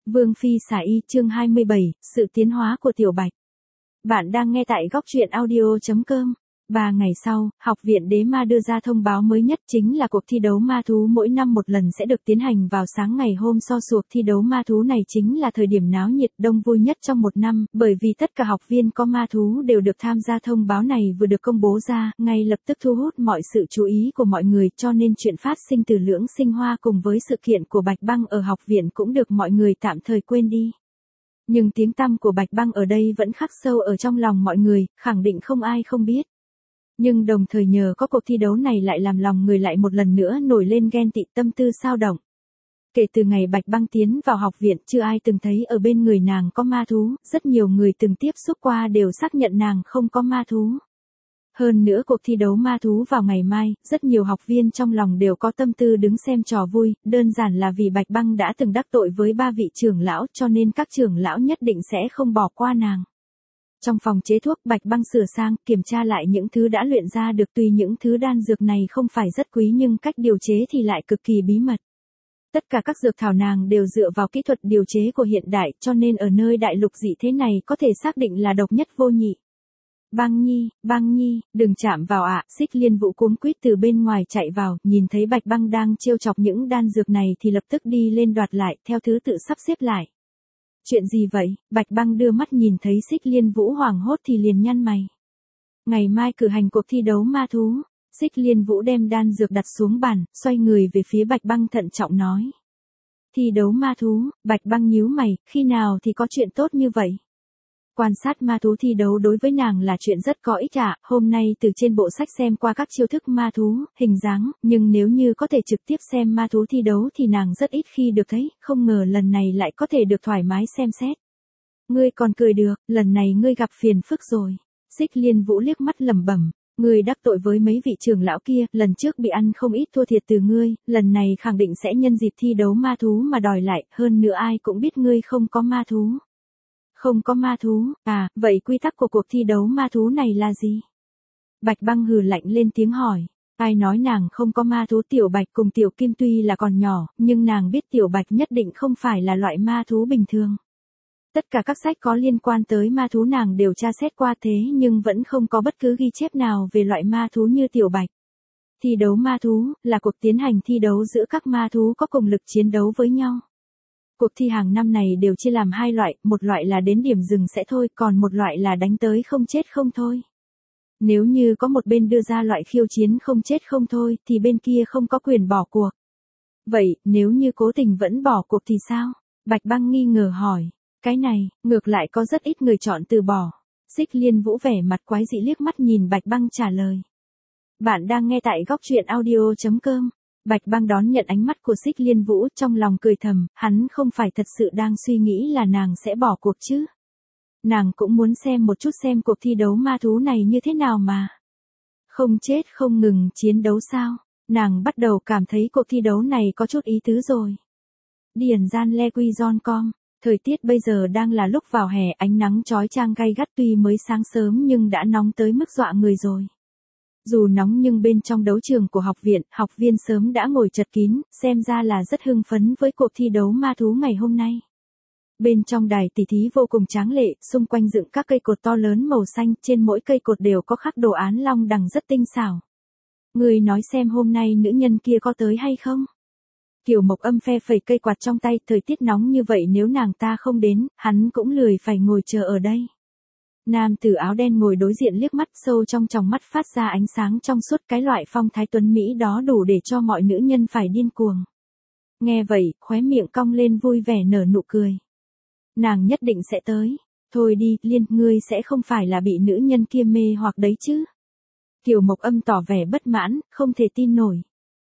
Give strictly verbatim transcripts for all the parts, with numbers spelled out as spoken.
Vương Phi xả y chương hai mươi bảy, sự tiến hóa của Tiểu Bạch. Bạn đang nghe tại góc truyện audio chấm com. Ba ngày sau, Học viện Đế Ma đưa ra thông báo mới nhất chính là cuộc thi đấu ma thú mỗi năm một lần sẽ được tiến hành vào sáng ngày hôm so suộc thi đấu ma thú này chính là thời điểm náo nhiệt đông vui nhất trong một năm, bởi vì tất cả học viên có ma thú đều được tham gia. Thông báo này vừa được công bố ra, ngay lập tức thu hút mọi sự chú ý của mọi người, cho nên chuyện phát sinh từ Lưỡng Sinh Hoa cùng với sự kiện của Bạch Băng ở học viện cũng được mọi người tạm thời quên đi. Nhưng tiếng tăm của Bạch Băng ở đây vẫn khắc sâu ở trong lòng mọi người, khẳng định không ai không biết. Nhưng đồng thời nhờ có cuộc thi đấu này lại làm lòng người lại một lần nữa nổi lên ghen tị, tâm tư xao động. Kể từ ngày Bạch Băng tiến vào học viện, chưa ai từng thấy ở bên người nàng có ma thú, rất nhiều người từng tiếp xúc qua đều xác nhận nàng không có ma thú. Hơn nữa cuộc thi đấu ma thú vào ngày mai, rất nhiều học viên trong lòng đều có tâm tư đứng xem trò vui, đơn giản là vì Bạch Băng đã từng đắc tội với ba vị trưởng lão cho nên các trưởng lão nhất định sẽ không bỏ qua nàng. Trong phòng chế thuốc, Bạch Băng sửa sang, kiểm tra lại những thứ đã luyện ra được, tuy những thứ đan dược này không phải rất quý nhưng cách điều chế thì lại cực kỳ bí mật. Tất cả các dược thảo nàng đều dựa vào kỹ thuật điều chế của hiện đại, cho nên ở nơi đại lục dị thế này có thể xác định là độc nhất vô nhị. Băng Nhi, Băng Nhi, đừng chạm vào ạ, Xích Liên Vũ cuống quýt từ bên ngoài chạy vào, nhìn thấy Bạch Băng đang trêu chọc những đan dược này thì lập tức đi lên đoạt lại, theo thứ tự sắp xếp lại. Chuyện gì vậy? Bạch Băng đưa mắt nhìn thấy Xích Liên Vũ hoảng hốt thì liền nhăn mày. Ngày mai cử hành cuộc thi đấu ma thú. Xích Liên Vũ đem đan dược đặt xuống bàn, xoay người về phía Bạch Băng thận trọng nói. Thi đấu ma thú, Bạch Băng nhíu mày, khi nào thì có chuyện tốt như vậy? Quan sát ma thú thi đấu đối với nàng là chuyện rất có ích ạ, hôm nay từ trên bộ sách xem qua các chiêu thức ma thú, hình dáng, nhưng nếu như có thể trực tiếp xem ma thú thi đấu thì nàng rất ít khi được thấy, không ngờ lần này lại có thể được thoải mái xem xét. Ngươi còn cười được, lần này ngươi gặp phiền phức rồi. Xích Liên Vũ liếc mắt lẩm bẩm, ngươi đắc tội với mấy vị trưởng lão kia, lần trước bị ăn không ít thua thiệt từ ngươi, lần này khẳng định sẽ nhân dịp thi đấu ma thú mà đòi lại, hơn nữa ai cũng biết ngươi không có ma thú. Không có ma thú, à, vậy quy tắc của cuộc thi đấu ma thú này là gì? Bạch Băng hừ lạnh lên tiếng hỏi, ai nói nàng không có ma thú? Tiểu Bạch cùng Tiểu Kim tuy là còn nhỏ, nhưng nàng biết Tiểu Bạch nhất định không phải là loại ma thú bình thường. Tất cả các sách có liên quan tới ma thú nàng đều tra xét qua thế nhưng vẫn không có bất cứ ghi chép nào về loại ma thú như Tiểu Bạch. Thi đấu ma thú, là cuộc tiến hành thi đấu giữa các ma thú có cùng lực chiến đấu với nhau. Cuộc thi hàng năm này đều chia làm hai loại, một loại là đến điểm dừng sẽ thôi, còn một loại là đánh tới không chết không thôi. Nếu như có một bên đưa ra loại khiêu chiến không chết không thôi, thì bên kia không có quyền bỏ cuộc. Vậy, nếu như cố tình vẫn bỏ cuộc thì sao? Bạch Băng nghi ngờ hỏi. Cái này, ngược lại có rất ít người chọn từ bỏ. Xích Liên Vũ vẻ mặt quái dị liếc mắt nhìn Bạch Băng trả lời. Bạn đang nghe tại góc truyện audio chấm com. Bạch Băng đón nhận ánh mắt của Xích Liên Vũ, trong lòng cười thầm, hắn không phải thật sự đang suy nghĩ là nàng sẽ bỏ cuộc chứ. Nàng cũng muốn xem một chút xem cuộc thi đấu ma thú này như thế nào mà. Không chết không ngừng chiến đấu sao? Nàng bắt đầu cảm thấy cuộc thi đấu này có chút ý tứ rồi. Điển gian le quy giòn com. Thời tiết bây giờ đang là lúc vào hè, ánh nắng chói chang gay gắt, tuy mới sáng sớm nhưng đã nóng tới mức dọa người rồi. Dù nóng nhưng bên trong đấu trường của học viện, học viên sớm đã ngồi chật kín, xem ra là rất hưng phấn với cuộc thi đấu ma thú ngày hôm nay. Bên trong đài tỷ thí vô cùng tráng lệ, xung quanh dựng các cây cột to lớn màu xanh, trên mỗi cây cột đều có khắc đồ án long đằng rất tinh xảo. Người nói xem hôm nay nữ nhân kia có tới hay không? Kiều Mộc Âm phe phẩy cây quạt trong tay, thời tiết nóng như vậy nếu nàng ta không đến, hắn cũng lười phải ngồi chờ ở đây. Nam tử áo đen ngồi đối diện liếc mắt sâu trong tròng mắt phát ra ánh sáng trong suốt, cái loại phong thái tuấn Mỹ đó đủ để cho mọi nữ nhân phải điên cuồng. Nghe vậy, khóe miệng cong lên vui vẻ nở nụ cười. Nàng nhất định sẽ tới. Thôi đi, Liên, ngươi sẽ không phải là bị nữ nhân kia mê hoặc đấy chứ. Kiều Mộc Âm tỏ vẻ bất mãn, không thể tin nổi.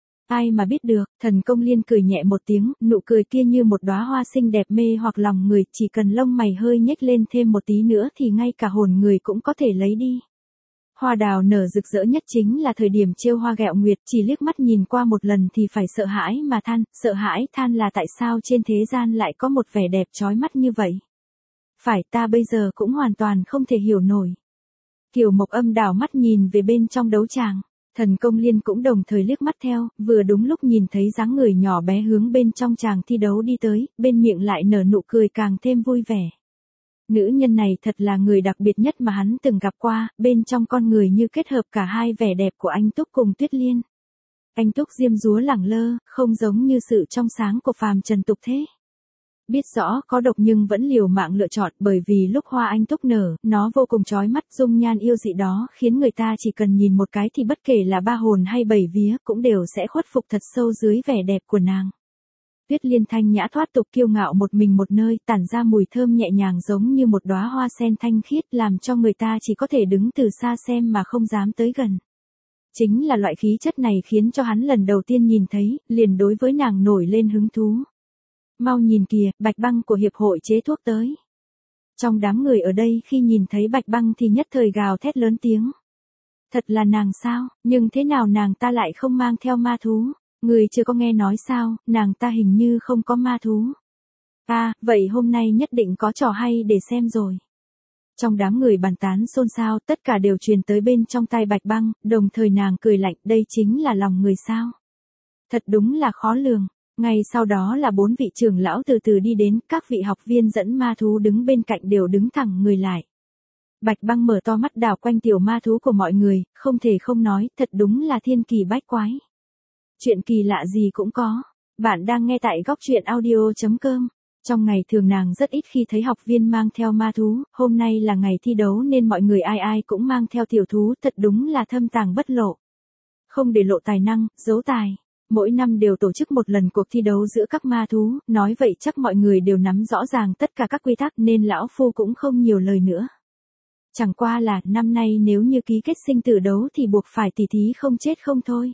Ai mà biết được, Thần Công Liên cười nhẹ một tiếng, nụ cười kia như một đóa hoa xinh đẹp mê hoặc lòng người, chỉ cần lông mày hơi nhếch lên thêm một tí nữa thì ngay cả hồn người cũng có thể lấy đi. Hoa đào nở rực rỡ nhất chính là thời điểm trêu hoa ghẹo nguyệt, chỉ liếc mắt nhìn qua một lần thì phải sợ hãi mà than, sợ hãi than là tại sao trên thế gian lại có một vẻ đẹp chói mắt như vậy. Phải, ta bây giờ cũng hoàn toàn không thể hiểu nổi. Kiều Mộc Âm đảo mắt nhìn về bên trong đấu tràng. Thần Công Liên cũng đồng thời liếc mắt theo, vừa đúng lúc nhìn thấy dáng người nhỏ bé hướng bên trong tràng thi đấu đi tới, bên miệng lại nở nụ cười càng thêm vui vẻ. Nữ nhân này thật là người đặc biệt nhất mà hắn từng gặp qua, bên trong con người như kết hợp cả hai vẻ đẹp của anh Túc cùng Tuyết Liên. Anh Túc diêm dúa lẳng lơ, không giống như sự trong sáng của phàm trần tục thế. Biết rõ có độc nhưng vẫn liều mạng lựa chọn, bởi vì lúc hoa anh Túc nở, nó vô cùng chói mắt, dung nhan yêu dị đó khiến người ta chỉ cần nhìn một cái thì bất kể là ba hồn hay bảy vía cũng đều sẽ khuất phục thật sâu dưới vẻ đẹp của nàng. Tuyết Liên thanh nhã thoát tục kiêu ngạo một mình một nơi, tản ra mùi thơm nhẹ nhàng giống như một đóa hoa sen thanh khiết, làm cho người ta chỉ có thể đứng từ xa xem mà không dám tới gần. Chính là loại khí chất này khiến cho hắn lần đầu tiên nhìn thấy, liền đối với nàng nổi lên hứng thú. Mau nhìn kìa, Bạch Băng của hiệp hội chế thuốc tới. Trong đám người ở đây khi nhìn thấy Bạch Băng thì nhất thời gào thét lớn tiếng. Thật là nàng sao, nhưng thế nào nàng ta lại không mang theo ma thú? Người chưa có nghe nói sao, nàng ta hình như không có ma thú. À, vậy hôm nay nhất định có trò hay để xem rồi. Trong đám người bàn tán xôn xao, tất cả đều truyền tới bên trong tai Bạch Băng, đồng thời nàng cười lạnh, đây chính là lòng người sao. Thật đúng là khó lường. Ngay sau đó là bốn vị trưởng lão từ từ đi đến, các vị học viên dẫn ma thú đứng bên cạnh đều đứng thẳng người lại. Bạch Băng mở to mắt đảo quanh tiểu ma thú của mọi người, không thể không nói, thật đúng là thiên kỳ bách quái. Chuyện kỳ lạ gì cũng có. Bạn đang nghe tại góc truyện audio chấm com. Trong ngày thường nàng rất ít khi thấy học viên mang theo ma thú, hôm nay là ngày thi đấu nên mọi người ai ai cũng mang theo tiểu thú, thật đúng là thâm tàng bất lộ. Không để lộ tài năng, giấu tài. Mỗi năm đều tổ chức một lần cuộc thi đấu giữa các ma thú, nói vậy chắc mọi người đều nắm rõ ràng tất cả các quy tắc nên lão phu cũng không nhiều lời nữa. Chẳng qua là năm nay nếu như ký kết sinh tử đấu thì buộc phải tỉ thí không chết không thôi.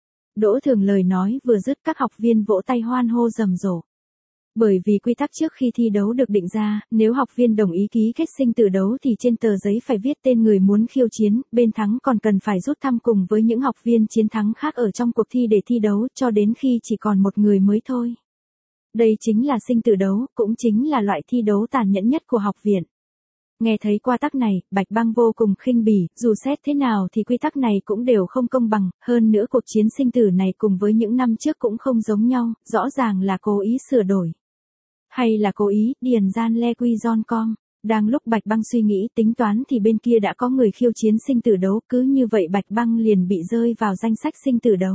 Đỗ Thường lời nói vừa dứt các học viên vỗ tay hoan hô rầm rộ. Bởi vì quy tắc trước khi thi đấu được định ra, nếu học viên đồng ý ký kết sinh tử đấu thì trên tờ giấy phải viết tên người muốn khiêu chiến, bên thắng còn cần phải rút thăm cùng với những học viên chiến thắng khác ở trong cuộc thi để thi đấu cho đến khi chỉ còn một người mới thôi. Đây chính là sinh tử đấu, cũng chính là loại thi đấu tàn nhẫn nhất của học viện. Nghe thấy qua tắc này, Bạch Băng vô cùng khinh bỉ, dù xét thế nào thì quy tắc này cũng đều không công bằng, hơn nữa cuộc chiến sinh tử này cùng với những năm trước cũng không giống nhau, rõ ràng là cố ý sửa đổi. Hay là cố ý, điền gian le quy giòn com. Đang lúc Bạch Băng suy nghĩ tính toán thì bên kia đã có người khiêu chiến sinh tử đấu, cứ như vậy Bạch Băng liền bị rơi vào danh sách sinh tử đấu.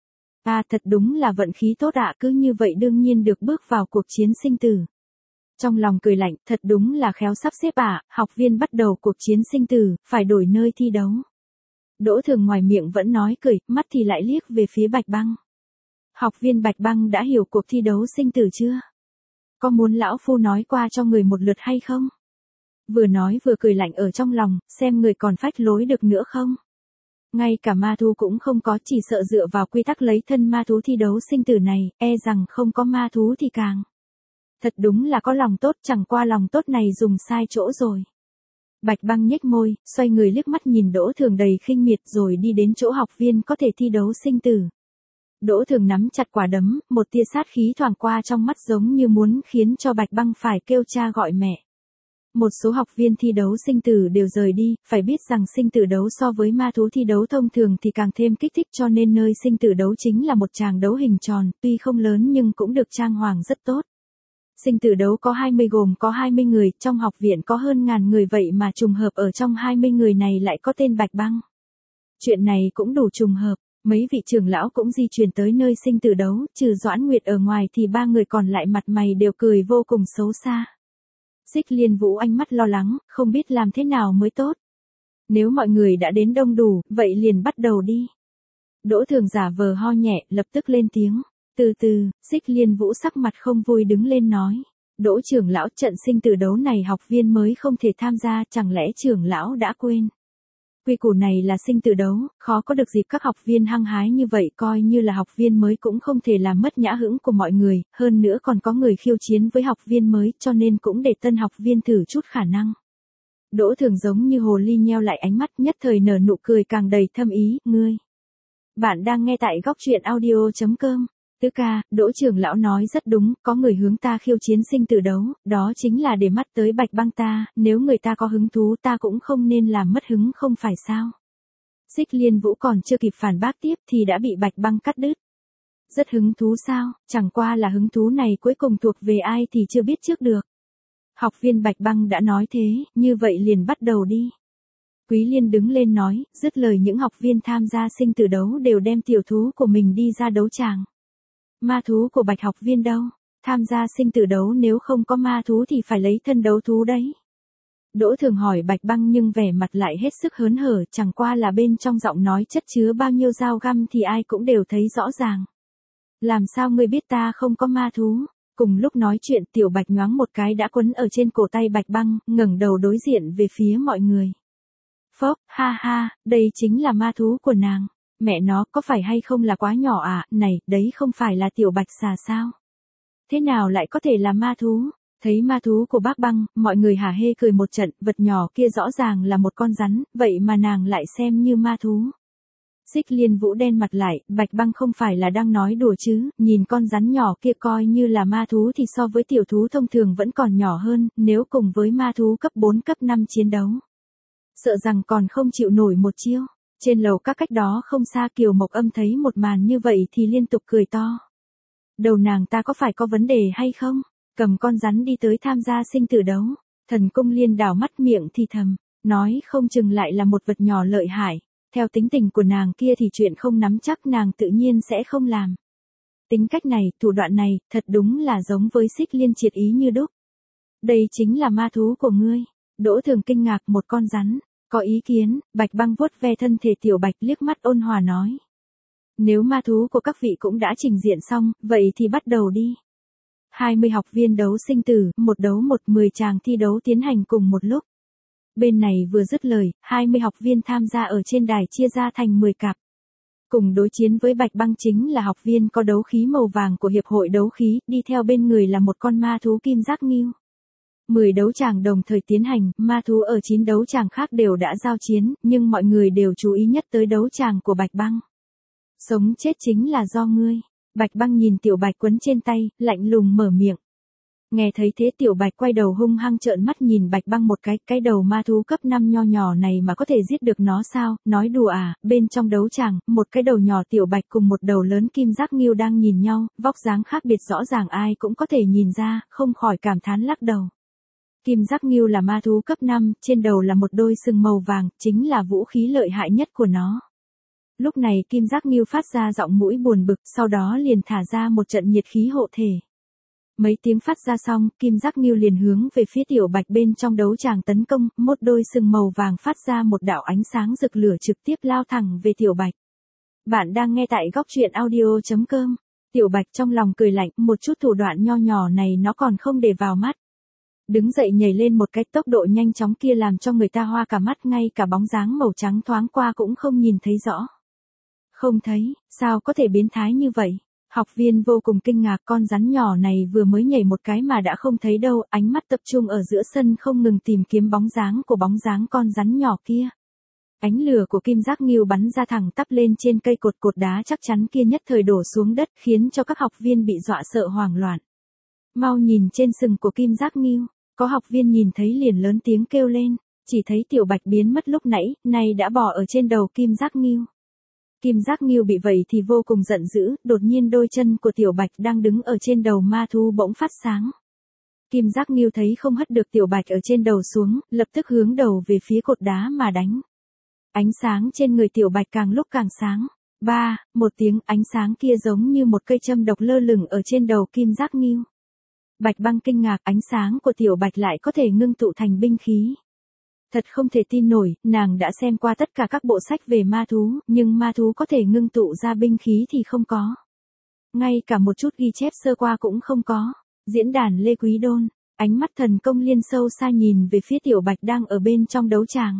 À thật đúng là vận khí tốt ạ, cứ như vậy đương nhiên được bước vào cuộc chiến sinh tử. Trong lòng cười lạnh, thật đúng là khéo sắp xếp ạ, học viên bắt đầu cuộc chiến sinh tử, phải đổi nơi thi đấu. Đỗ Thường ngoài miệng vẫn nói cười, mắt thì lại liếc về phía Bạch Băng. Học viên Bạch Băng đã hiểu cuộc thi đấu sinh tử chưa? Có muốn lão phu nói qua cho người một lượt hay không? Vừa nói vừa cười lạnh ở trong lòng, xem người còn phách lối được nữa không? Ngay cả ma thú cũng không có, chỉ sợ dựa vào quy tắc lấy thân ma thú thi đấu sinh tử này, e rằng không có ma thú thì càng. Thật đúng là có lòng tốt, chẳng qua lòng tốt này dùng sai chỗ rồi. Bạch Băng nhếch môi, xoay người liếc mắt nhìn Đỗ Thường đầy khinh miệt rồi đi đến chỗ học viên có thể thi đấu sinh tử. Đỗ Thường nắm chặt quả đấm, một tia sát khí thoảng qua trong mắt giống như muốn khiến cho Bạch Băng phải kêu cha gọi mẹ. Một số học viên thi đấu sinh tử đều rời đi, phải biết rằng sinh tử đấu so với ma thú thi đấu thông thường thì càng thêm kích thích cho nên nơi sinh tử đấu chính là một tràng đấu hình tròn, tuy không lớn nhưng cũng được trang hoàng rất tốt. Sinh tử đấu có hai mươi gồm có hai mươi người, trong học viện có hơn ngàn người vậy mà trùng hợp ở trong hai mươi người này lại có tên Bạch Băng. Chuyện này cũng đủ trùng hợp. Mấy vị trưởng lão cũng di chuyển tới nơi sinh tử đấu, trừ Doãn Nguyệt ở ngoài thì ba người còn lại mặt mày đều cười vô cùng xấu xa. Xích Liên Vũ ánh mắt lo lắng, không biết làm thế nào mới tốt. Nếu mọi người đã đến đông đủ, vậy liền bắt đầu đi. Đỗ Thường giả vờ ho nhẹ, lập tức lên tiếng. Từ từ, Xích Liên Vũ sắc mặt không vui đứng lên nói. Đỗ trưởng lão, trận sinh tử đấu này học viên mới không thể tham gia, chẳng lẽ trưởng lão đã quên? Quy củ này là sinh tử đấu, khó có được dịp các học viên hăng hái như vậy, coi như là học viên mới cũng không thể làm mất nhã hứng của mọi người, hơn nữa còn có người khiêu chiến với học viên mới, cho nên cũng để tân học viên thử chút khả năng. Đỗ Thường giống như hồ ly nheo lại ánh mắt, nhất thời nở nụ cười càng đầy thâm ý, ngươi. Bạn đang nghe tại góc truyện audio chấm com. Tứ ca, Đỗ trưởng lão nói rất đúng, có người hướng ta khiêu chiến sinh tử đấu, đó chính là để mắt tới Bạch Băng ta, nếu người ta có hứng thú ta cũng không nên làm mất hứng không phải sao. Xích Liên Vũ còn chưa kịp phản bác tiếp thì đã bị Bạch Băng cắt đứt. Rất hứng thú sao, chẳng qua là hứng thú này cuối cùng thuộc về ai thì chưa biết trước được. Học viên Bạch Băng đã nói thế, như vậy liền bắt đầu đi. Quý Liên đứng lên nói, dứt lời những học viên tham gia sinh tử đấu đều đem tiểu thú của mình đi ra đấu tràng. Ma thú của Bạch học viên đâu? Tham gia sinh tử đấu nếu không có ma thú thì phải lấy thân đấu thú đấy. Đỗ Thường hỏi Bạch Băng nhưng vẻ mặt lại hết sức hớn hở, chẳng qua là bên trong giọng nói chất chứa bao nhiêu dao găm thì ai cũng đều thấy rõ ràng. Làm sao ngươi biết ta không có ma thú? Cùng lúc nói chuyện Tiểu Bạch nhoáng một cái đã quấn ở trên cổ tay Bạch Băng, ngẩng đầu đối diện về phía mọi người. Phốc, ha ha, đây chính là ma thú của nàng. Mẹ nó có phải hay không là quá nhỏ à, này, đấy không phải là Tiểu Bạch xà sao? Thế nào lại có thể là ma thú? Thấy ma thú của bác Băng, mọi người hả hê cười một trận, vật nhỏ kia rõ ràng là một con rắn, vậy mà nàng lại xem như ma thú. Xích Liên Vũ đen mặt lại, Bạch Băng không phải là đang nói đùa chứ, nhìn con rắn nhỏ kia coi như là ma thú thì so với tiểu thú thông thường vẫn còn nhỏ hơn, nếu cùng với ma thú cấp bốn cấp năm chiến đấu. Sợ rằng còn không chịu nổi một chiêu. Trên lầu các cách đó không xa Kiều Mộc Âm thấy một màn như vậy thì liên tục cười to. Đầu nàng ta có phải có vấn đề hay không? Cầm con rắn đi tới tham gia sinh tử đấu. Thần Cung Liên đảo mắt miệng thì thầm, nói không chừng lại là một vật nhỏ lợi hại. Theo tính tình của nàng kia thì chuyện không nắm chắc nàng tự nhiên sẽ không làm. Tính cách này, thủ đoạn này, thật đúng là giống với Xích Liên triệt ý như đúc. Đây chính là ma thú của ngươi. Đỗ Thường kinh ngạc, một con rắn. Có ý kiến, Bạch Băng vuốt ve thân thể Tiểu Bạch liếc mắt ôn hòa nói. Nếu ma thú của các vị cũng đã trình diện xong, vậy thì bắt đầu đi. hai mươi học viên đấu sinh tử, một đấu một, mười chàng thi đấu tiến hành cùng một lúc. Bên này vừa dứt lời, hai mươi học viên tham gia ở trên đài chia ra thành mười cặp. Cùng đối chiến với Bạch Băng chính là học viên có đấu khí màu vàng của Hiệp hội đấu khí, đi theo bên người là một con ma thú kim giác nghưu. mười đấu tràng đồng thời tiến hành, ma thú ở chín đấu tràng khác đều đã giao chiến, nhưng mọi người đều chú ý nhất tới đấu tràng của Bạch Băng. Sống chết chính là do ngươi. Bạch Băng nhìn Tiểu Bạch quấn trên tay, lạnh lùng mở miệng. Nghe thấy thế Tiểu Bạch quay đầu hung hăng trợn mắt nhìn Bạch Băng một cái, cái đầu ma thú cấp năm nho nhỏ này mà có thể giết được nó sao, nói đùa à, bên trong đấu tràng, một cái đầu nhỏ Tiểu Bạch cùng một đầu lớn kim giác nghưu đang nhìn nhau, vóc dáng khác biệt rõ ràng ai cũng có thể nhìn ra, không khỏi cảm thán lắc đầu. Kim giác nghưu là ma thú cấp năm, trên đầu là một đôi sừng màu vàng, chính là vũ khí lợi hại nhất của nó. Lúc này kim giác nghưu phát ra giọng mũi buồn bực, sau đó liền thả ra một trận nhiệt khí hộ thể. Mấy tiếng phát ra xong, kim giác nghưu liền hướng về phía Tiểu Bạch bên trong đấu tràng tấn công, một đôi sừng màu vàng phát ra một đạo ánh sáng rực lửa trực tiếp lao thẳng về Tiểu Bạch. Bạn đang nghe tại góc truyện audio chấm com. Tiểu Bạch trong lòng cười lạnh, một chút thủ đoạn nho nhỏ này nó còn không để vào mắt. Đứng dậy nhảy lên một cái tốc độ nhanh chóng kia làm cho người ta hoa cả mắt, ngay cả bóng dáng màu trắng thoáng qua cũng không nhìn thấy rõ. Không thấy, sao có thể biến thái như vậy? Học viên vô cùng kinh ngạc, con rắn nhỏ này vừa mới nhảy một cái mà đã không thấy đâu, ánh mắt tập trung ở giữa sân không ngừng tìm kiếm bóng dáng của bóng dáng con rắn nhỏ kia. Ánh lửa của kim giác nghưu bắn ra thẳng tắp lên trên cây cột cột đá chắc chắn kia nhất thời đổ xuống đất khiến cho các học viên bị dọa sợ hoảng loạn. Mau nhìn trên sừng của kim giác nghưu, có học viên nhìn thấy liền lớn tiếng kêu lên, chỉ thấy Tiểu Bạch biến mất lúc nãy, nay đã bò ở trên đầu kim giác nghưu. Kim giác nghưu bị vậy thì vô cùng giận dữ, đột nhiên đôi chân của Tiểu Bạch đang đứng ở trên đầu ma thú bỗng phát sáng. Kim giác nghưu thấy không hất được Tiểu Bạch ở trên đầu xuống, lập tức hướng đầu về phía cột đá mà đánh. Ánh sáng trên người Tiểu Bạch càng lúc càng sáng. Ba, một tiếng ánh sáng kia giống như một cây châm độc lơ lửng ở trên đầu kim giác nghưu. Bạch Băng kinh ngạc, ánh sáng của Tiểu Bạch lại có thể ngưng tụ thành binh khí. Thật không thể tin nổi, nàng đã xem qua tất cả các bộ sách về ma thú, nhưng ma thú có thể ngưng tụ ra binh khí thì không có. Ngay cả một chút ghi chép sơ qua cũng không có. Diễn đàn Lê Quý Đôn, ánh mắt Thần Công Liên sâu xa nhìn về phía Tiểu Bạch đang ở bên trong đấu tràng.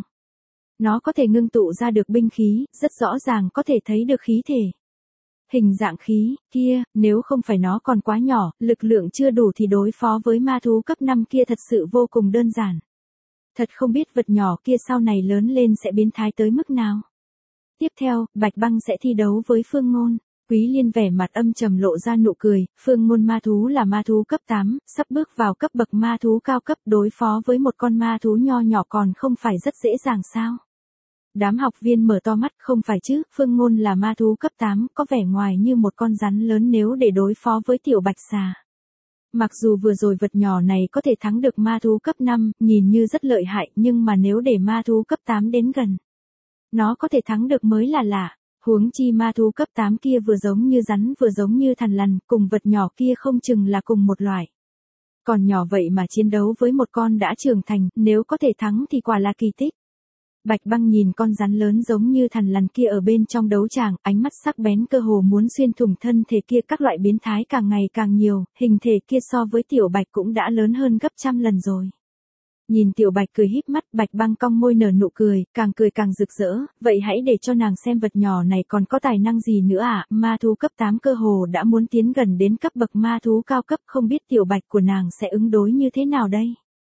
Nó có thể ngưng tụ ra được binh khí, rất rõ ràng có thể thấy được khí thể. Hình dạng khí, kia, nếu không phải nó còn quá nhỏ, lực lượng chưa đủ thì đối phó với ma thú cấp năm kia thật sự vô cùng đơn giản. Thật không biết vật nhỏ kia sau này lớn lên sẽ biến thái tới mức nào. Tiếp theo, Bạch Băng sẽ thi đấu với Phương Ngôn. Quý Liên vẻ mặt âm trầm lộ ra nụ cười, Phương Ngôn ma thú là ma thú cấp tám, sắp bước vào cấp bậc ma thú cao cấp, đối phó với một con ma thú nho nhỏ còn không phải rất dễ dàng sao. Đám học viên mở to mắt, không phải chứ, Phương Ngôn là ma thú cấp tám, có vẻ ngoài như một con rắn lớn nếu để đối phó với tiểu bạch xà. Mặc dù vừa rồi vật nhỏ này có thể thắng được ma thú cấp năm, nhìn như rất lợi hại, nhưng mà nếu để ma thú cấp tám đến gần, nó có thể thắng được mới là lạ. Huống chi ma thú cấp tám kia vừa giống như rắn vừa giống như thằn lằn, cùng vật nhỏ kia không chừng là cùng một loại. Còn nhỏ vậy mà chiến đấu với một con đã trưởng thành, nếu có thể thắng thì quả là kỳ tích. Bạch Băng nhìn con rắn lớn giống như thằn lằn kia ở bên trong đấu tràng, ánh mắt sắc bén cơ hồ muốn xuyên thủng thân thể kia, các loại biến thái càng ngày càng nhiều, hình thể kia so với tiểu Bạch cũng đã lớn hơn gấp trăm lần rồi. Nhìn tiểu Bạch cười híp mắt, Bạch Băng cong môi nở nụ cười, càng cười càng rực rỡ, vậy hãy để cho nàng xem vật nhỏ này còn có tài năng gì nữa à, ma thú cấp tám cơ hồ đã muốn tiến gần đến cấp bậc ma thú cao cấp, không biết tiểu Bạch của nàng sẽ ứng đối như thế nào đây.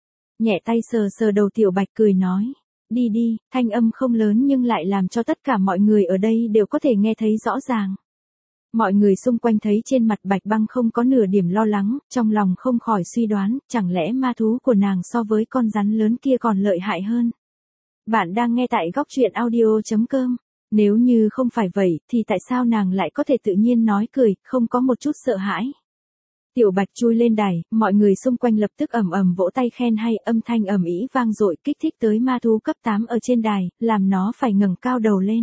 Nhẹ tay sờ sờ đầu tiểu Bạch cười nói, đi đi, thanh âm không lớn nhưng lại làm cho tất cả mọi người ở đây đều có thể nghe thấy rõ ràng. Mọi người xung quanh thấy trên mặt Bạch Băng không có nửa điểm lo lắng, trong lòng không khỏi suy đoán, chẳng lẽ ma thú của nàng so với con rắn lớn kia còn lợi hại hơn. Bạn đang nghe tại góc truyện audio chấm com. Nếu như không phải vậy, thì tại sao nàng lại có thể tự nhiên nói cười, không có một chút sợ hãi. Tiểu Bạch chui lên đài, mọi người xung quanh lập tức ầm ầm vỗ tay khen hay, âm thanh ầm ĩ vang dội kích thích tới ma thú cấp tám ở trên đài, làm nó phải ngẩng cao đầu lên.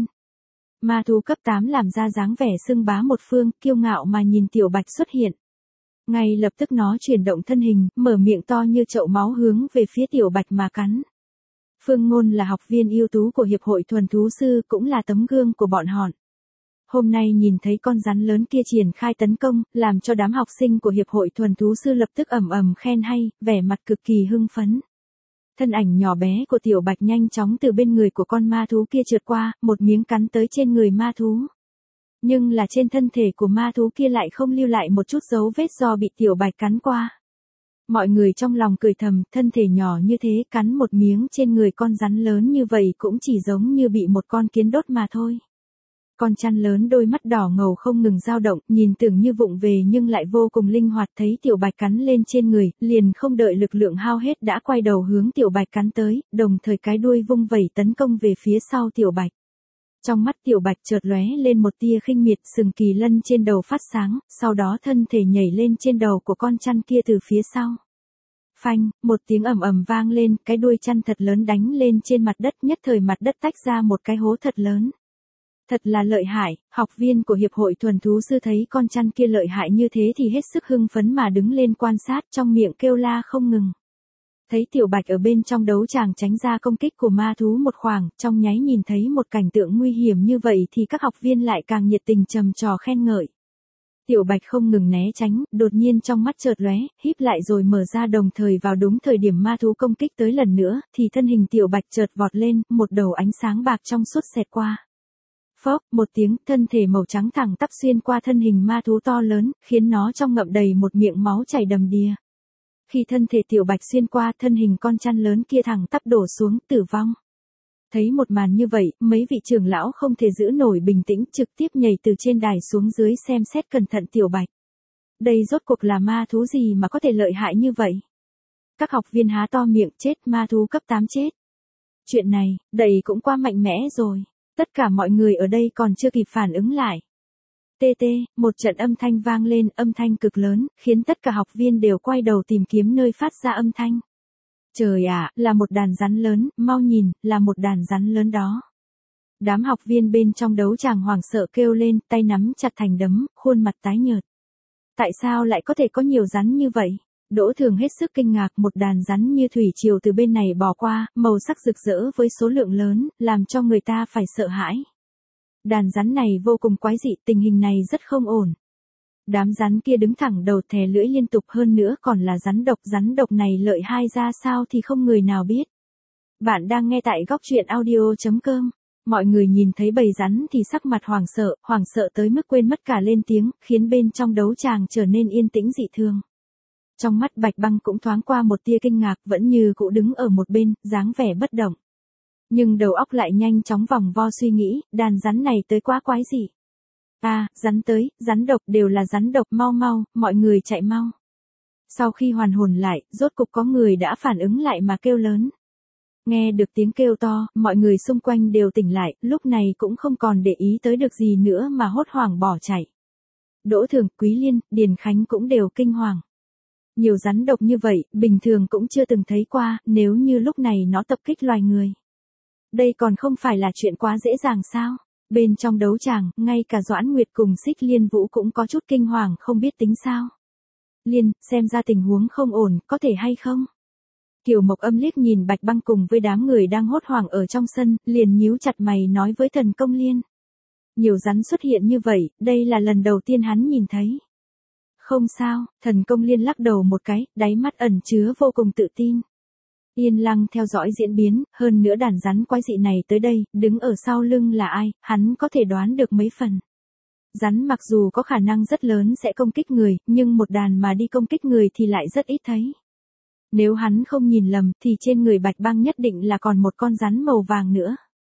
Ma thú cấp tám làm ra dáng vẻ xưng bá một phương, kiêu ngạo mà nhìn tiểu Bạch xuất hiện. Ngay lập tức nó chuyển động thân hình, mở miệng to như chậu máu hướng về phía tiểu Bạch mà cắn. Phương Ngôn là học viên ưu tú của Hiệp hội Thuần Thú Sư, cũng là tấm gương của bọn họ. Hôm nay nhìn thấy con rắn lớn kia triển khai tấn công, làm cho đám học sinh của Hiệp hội Thuần Thú Sư lập tức ầm ầm khen hay, vẻ mặt cực kỳ hưng phấn. Thân ảnh nhỏ bé của tiểu Bạch nhanh chóng từ bên người của con ma thú kia trượt qua, một miếng cắn tới trên người ma thú. Nhưng là trên thân thể của ma thú kia lại không lưu lại một chút dấu vết do bị tiểu Bạch cắn qua. Mọi người trong lòng cười thầm, thân thể nhỏ như thế cắn một miếng trên người con rắn lớn như vậy cũng chỉ giống như bị một con kiến đốt mà thôi. Con chăn lớn đôi mắt đỏ ngầu không ngừng dao động, nhìn tưởng như vụng về nhưng lại vô cùng linh hoạt, thấy tiểu Bạch cắn lên trên người, liền không đợi lực lượng hao hết đã quay đầu hướng tiểu Bạch cắn tới, đồng thời cái đuôi vung vẩy tấn công về phía sau tiểu Bạch. Trong mắt tiểu Bạch chợt lóe lên một tia khinh miệt, sừng kỳ lân trên đầu phát sáng, sau đó thân thể nhảy lên trên đầu của con chăn kia từ phía sau. Phanh, một tiếng ầm ầm vang lên, cái đuôi chăn thật lớn đánh lên trên mặt đất, nhất thời mặt đất tách ra một cái hố thật lớn. Thật là lợi hại, học viên của Hiệp hội Thuần Thú Sư thấy con chăn kia lợi hại như thế thì hết sức hưng phấn mà đứng lên quan sát, trong miệng kêu la không ngừng. Thấy tiểu Bạch ở bên trong đấu tràng tránh ra công kích của ma thú một khoảng, trong nháy nhìn thấy một cảnh tượng nguy hiểm như vậy thì các học viên lại càng nhiệt tình trầm trò khen ngợi. Tiểu Bạch không ngừng né tránh, đột nhiên trong mắt chợt lóe, híp lại rồi mở ra, đồng thời vào đúng thời điểm ma thú công kích tới lần nữa, thì thân hình tiểu Bạch chợt vọt lên, một đầu ánh sáng bạc trong suốt xẹt qua. Phốc, một tiếng, thân thể màu trắng thẳng tắp xuyên qua thân hình ma thú to lớn, khiến nó trong ngậm đầy một miệng máu chảy đầm đìa. Khi thân thể tiểu Bạch xuyên qua, thân hình con chăn lớn kia thẳng tắp đổ xuống, tử vong. Thấy một màn như vậy, mấy vị trưởng lão không thể giữ nổi bình tĩnh, trực tiếp nhảy từ trên đài xuống dưới xem xét cẩn thận tiểu Bạch. Đây rốt cuộc là ma thú gì mà có thể lợi hại như vậy? Các học viên há to miệng, chết, ma thú cấp tám chết. Chuyện này, đầy cũng quá mạnh mẽ rồi. Tất cả mọi người ở đây còn chưa kịp phản ứng lại. Tê tê, một trận âm thanh vang lên, âm thanh cực lớn, khiến tất cả học viên đều quay đầu tìm kiếm nơi phát ra âm thanh. Trời ạ, là một đàn rắn lớn, mau nhìn, là một đàn rắn lớn đó. Đám học viên bên trong đấu tràng hoảng sợ kêu lên, tay nắm chặt thành đấm, khuôn mặt tái nhợt. Tại sao lại có thể có nhiều rắn như vậy? Đỗ Thường hết sức kinh ngạc, một đàn rắn như thủy triều từ bên này bò qua, màu sắc rực rỡ với số lượng lớn, làm cho người ta phải sợ hãi. Đàn rắn này vô cùng quái dị, tình hình này rất không ổn. Đám rắn kia đứng thẳng đầu thè lưỡi liên tục, hơn nữa còn là rắn độc, rắn độc này lợi hai ra sao thì không người nào biết. Bạn đang nghe tại góc truyện audio chấm com. Mọi người nhìn thấy bầy rắn thì sắc mặt hoảng sợ, hoảng sợ tới mức quên mất cả lên tiếng, khiến bên trong đấu tràng trở nên yên tĩnh dị thường. Trong mắt Bạch Băng cũng thoáng qua một tia kinh ngạc, vẫn như cũ đứng ở một bên, dáng vẻ bất động. Nhưng đầu óc lại nhanh chóng vòng vo suy nghĩ, đàn rắn này tới quá quái dị. À, rắn tới, rắn độc, đều là rắn độc, mau mau, mọi người chạy mau. Sau khi hoàn hồn lại, rốt cục có người đã phản ứng lại mà kêu lớn. Nghe được tiếng kêu to, mọi người xung quanh đều tỉnh lại, lúc này cũng không còn để ý tới được gì nữa mà hốt hoảng bỏ chạy. Đỗ Thường, Quý Liên, Điền Khánh cũng đều kinh hoàng. Nhiều rắn độc như vậy, bình thường cũng chưa từng thấy qua, nếu như lúc này nó tập kích loài người. Đây còn không phải là chuyện quá dễ dàng sao? Bên trong đấu tràng, ngay cả Doãn Nguyệt cùng Xích Liên Vũ cũng có chút kinh hoàng không biết tính sao. Liên, xem ra tình huống không ổn, có thể hay không? Kiều Mộc Âm liếc nhìn Bạch Băng cùng với đám người đang hốt hoảng ở trong sân, liền nhíu chặt mày nói với Thần Công Liên. Nhiều rắn xuất hiện như vậy, đây là lần đầu tiên hắn nhìn thấy. Không sao, Thần Công Liên lắc đầu một cái, đáy mắt ẩn chứa vô cùng tự tin. Yên lặng theo dõi diễn biến, hơn nữa đàn rắn quái dị này tới đây, đứng ở sau lưng là ai, hắn có thể đoán được mấy phần. Rắn mặc dù có khả năng rất lớn sẽ công kích người, nhưng một đàn mà đi công kích người thì lại rất ít thấy. Nếu hắn không nhìn lầm thì trên người Bạch Băng nhất định là còn một con rắn màu vàng nữa.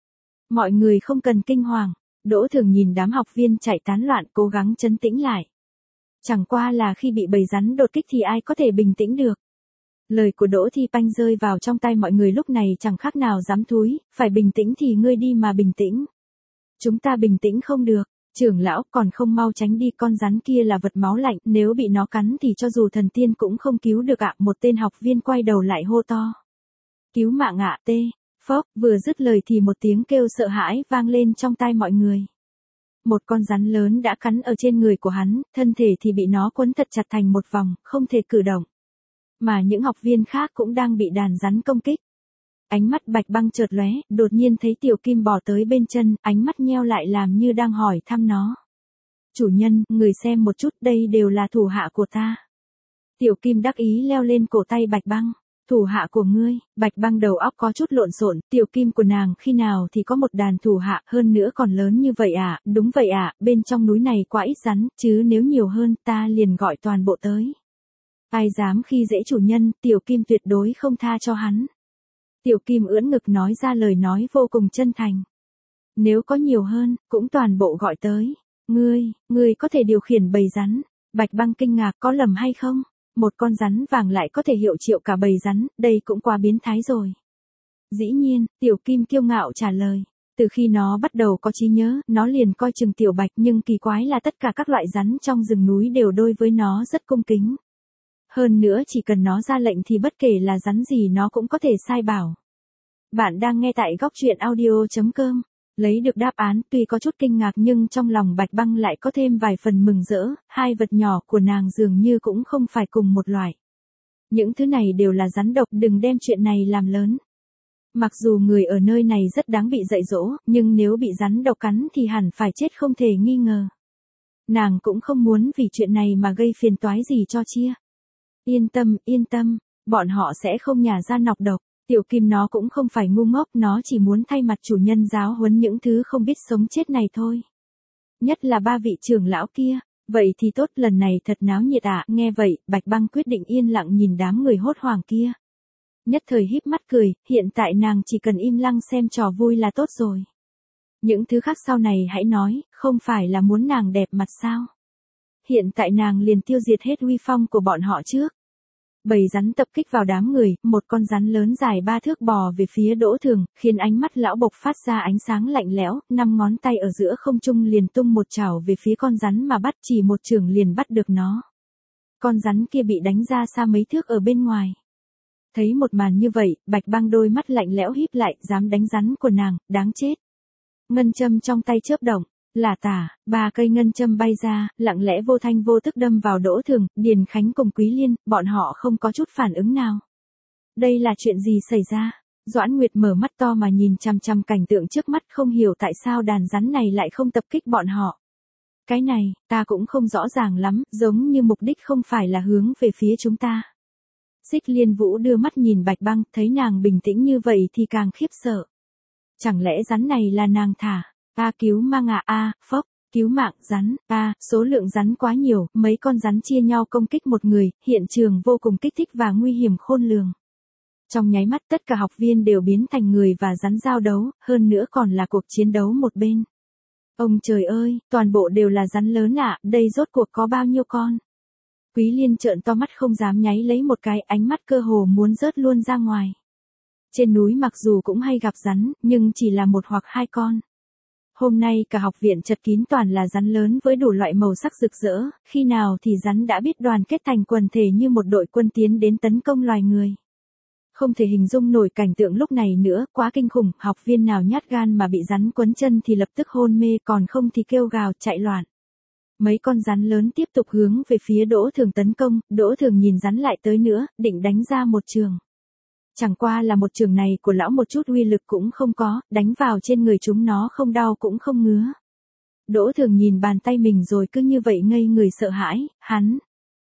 Mọi người không cần kinh hoàng, Đỗ Thường nhìn đám học viên chạy tán loạn cố gắng trấn tĩnh lại. Chẳng qua là khi bị bầy rắn đột kích thì ai có thể bình tĩnh được. Lời của Đỗ Thi Panh rơi vào trong tay mọi người lúc này chẳng khác nào dám thúi, phải bình tĩnh thì ngươi đi mà bình tĩnh. Chúng ta bình tĩnh không được, trưởng lão còn không mau tránh đi, con rắn kia là vật máu lạnh, nếu bị nó cắn thì cho dù thần tiên cũng không cứu được ạ. Một tên học viên quay đầu lại hô to. Cứu mạng ạ tê, phốc, vừa dứt lời thì một tiếng kêu sợ hãi vang lên trong tai mọi người. Một con rắn lớn đã cắn ở trên người của hắn, thân thể thì bị nó quấn thật chặt thành một vòng, không thể cử động. Mà những học viên khác cũng đang bị đàn rắn công kích. Ánh mắt Bạch Băng chợt lóe, đột nhiên thấy Tiểu Kim bò tới bên chân, ánh mắt nheo lại làm như đang hỏi thăm nó. Chủ nhân, người xem một chút, đây đều là thủ hạ của ta. Tiểu Kim đắc ý leo lên cổ tay Bạch Băng. Thủ hạ của ngươi, Bạch Băng đầu óc có chút lộn xộn, Tiểu Kim của nàng khi nào thì có một đàn thủ hạ, hơn nữa còn lớn như vậy à, đúng vậy à, bên trong núi này quá ít rắn, chứ nếu nhiều hơn ta liền gọi toàn bộ tới. Ai dám khi dễ chủ nhân, Tiểu Kim tuyệt đối không tha cho hắn. Tiểu Kim ưỡn ngực nói ra lời nói vô cùng chân thành. Nếu có nhiều hơn, cũng toàn bộ gọi tới. Ngươi, ngươi có thể điều khiển bầy rắn. Bạch Băng kinh ngạc, có lầm hay không? Một con rắn vàng lại có thể hiệu triệu cả bầy rắn, đây cũng quá biến thái rồi. Dĩ nhiên, Tiểu Kim kiêu ngạo trả lời. Từ khi nó bắt đầu có trí nhớ, nó liền coi chừng Tiểu Bạch, nhưng kỳ quái là tất cả các loại rắn trong rừng núi đều đối với nó rất cung kính. Hơn nữa chỉ cần nó ra lệnh thì bất kể là rắn gì nó cũng có thể sai bảo. Bạn đang nghe tại góc truyện audio chấm com. Lấy được đáp án tuy có chút kinh ngạc nhưng trong lòng Bạch Băng lại có thêm vài phần mừng rỡ, hai vật nhỏ của nàng dường như cũng không phải cùng một loại. Những thứ này đều là rắn độc, đừng đem chuyện này làm lớn. Mặc dù người ở nơi này rất đáng bị dạy dỗ, nhưng nếu bị rắn độc cắn thì hẳn phải chết không thể nghi ngờ. Nàng cũng không muốn vì chuyện này mà gây phiền toái gì cho chia. Yên tâm, yên tâm, bọn họ sẽ không nhả ra nọc độc. Tiểu Kim nó cũng không phải ngu ngốc, nó chỉ muốn thay mặt chủ nhân giáo huấn những thứ không biết sống chết này thôi. Nhất là ba vị trưởng lão kia, vậy thì tốt, lần này thật náo nhiệt ạ. Nghe vậy, Bạch Băng quyết định yên lặng nhìn đám người hốt hoảng kia. Nhất thời híp mắt cười, hiện tại nàng chỉ cần im lặng xem trò vui là tốt rồi. Những thứ khác sau này hãy nói, không phải là muốn nàng đẹp mặt sao? Hiện tại nàng liền tiêu diệt hết uy phong của bọn họ trước. Bầy rắn tập kích vào đám người, một con rắn lớn dài ba thước bò về phía Đỗ Thường, khiến ánh mắt lão bộc phát ra ánh sáng lạnh lẽo, năm ngón tay ở giữa không trung liền tung một chảo về phía con rắn mà bắt, chỉ một chưởng liền bắt được nó. Con rắn kia bị đánh ra xa mấy thước ở bên ngoài. Thấy một màn như vậy, Bạch Băng đôi mắt lạnh lẽo híp lại, dám đánh rắn của nàng, đáng chết. Ngân châm trong tay chớp động. Là tả, ba cây ngân châm bay ra, lặng lẽ vô thanh vô tức đâm vào Đỗ Thường, Điền Khánh cùng Quý Liên, bọn họ không có chút phản ứng nào. Đây là chuyện gì xảy ra? Doãn Nguyệt mở mắt to mà nhìn chằm chằm cảnh tượng trước mắt, không hiểu tại sao đàn rắn này lại không tập kích bọn họ. Cái này, ta cũng không rõ ràng lắm, giống như mục đích không phải là hướng về phía chúng ta. Xích Liên Vũ đưa mắt nhìn Bạch Băng, thấy nàng bình tĩnh như vậy thì càng khiếp sợ. Chẳng lẽ rắn này là nàng thả? A cứu mang ạ, a, phốc, cứu mạng, rắn, a, số lượng rắn quá nhiều, mấy con rắn chia nhau công kích một người, hiện trường vô cùng kích thích và nguy hiểm khôn lường. Trong nháy mắt tất cả học viên đều biến thành người và rắn giao đấu, hơn nữa còn là cuộc chiến đấu một bên. Ông trời ơi, toàn bộ đều là rắn lớn ạ, đây rốt cuộc có bao nhiêu con? Quý Liên trợn to mắt không dám nháy lấy một cái, ánh mắt cơ hồ muốn rớt luôn ra ngoài. Trên núi mặc dù cũng hay gặp rắn, nhưng chỉ là một hoặc hai con. Hôm nay cả học viện chật kín toàn là rắn lớn với đủ loại màu sắc rực rỡ, khi nào thì rắn đã biết đoàn kết thành quần thể như một đội quân tiến đến tấn công loài người. Không thể hình dung nổi cảnh tượng lúc này nữa, quá kinh khủng, học viên nào nhát gan mà bị rắn quấn chân thì lập tức hôn mê, còn không thì kêu gào chạy loạn. Mấy con rắn lớn tiếp tục hướng về phía Đỗ Thường tấn công, Đỗ Thường nhìn rắn lại tới nữa, định đánh ra một trường. Chẳng qua là một trường này của lão một chút uy lực cũng không có, đánh vào trên người chúng nó không đau cũng không ngứa. Đỗ Thường nhìn bàn tay mình rồi cứ như vậy ngây người sợ hãi, hắn.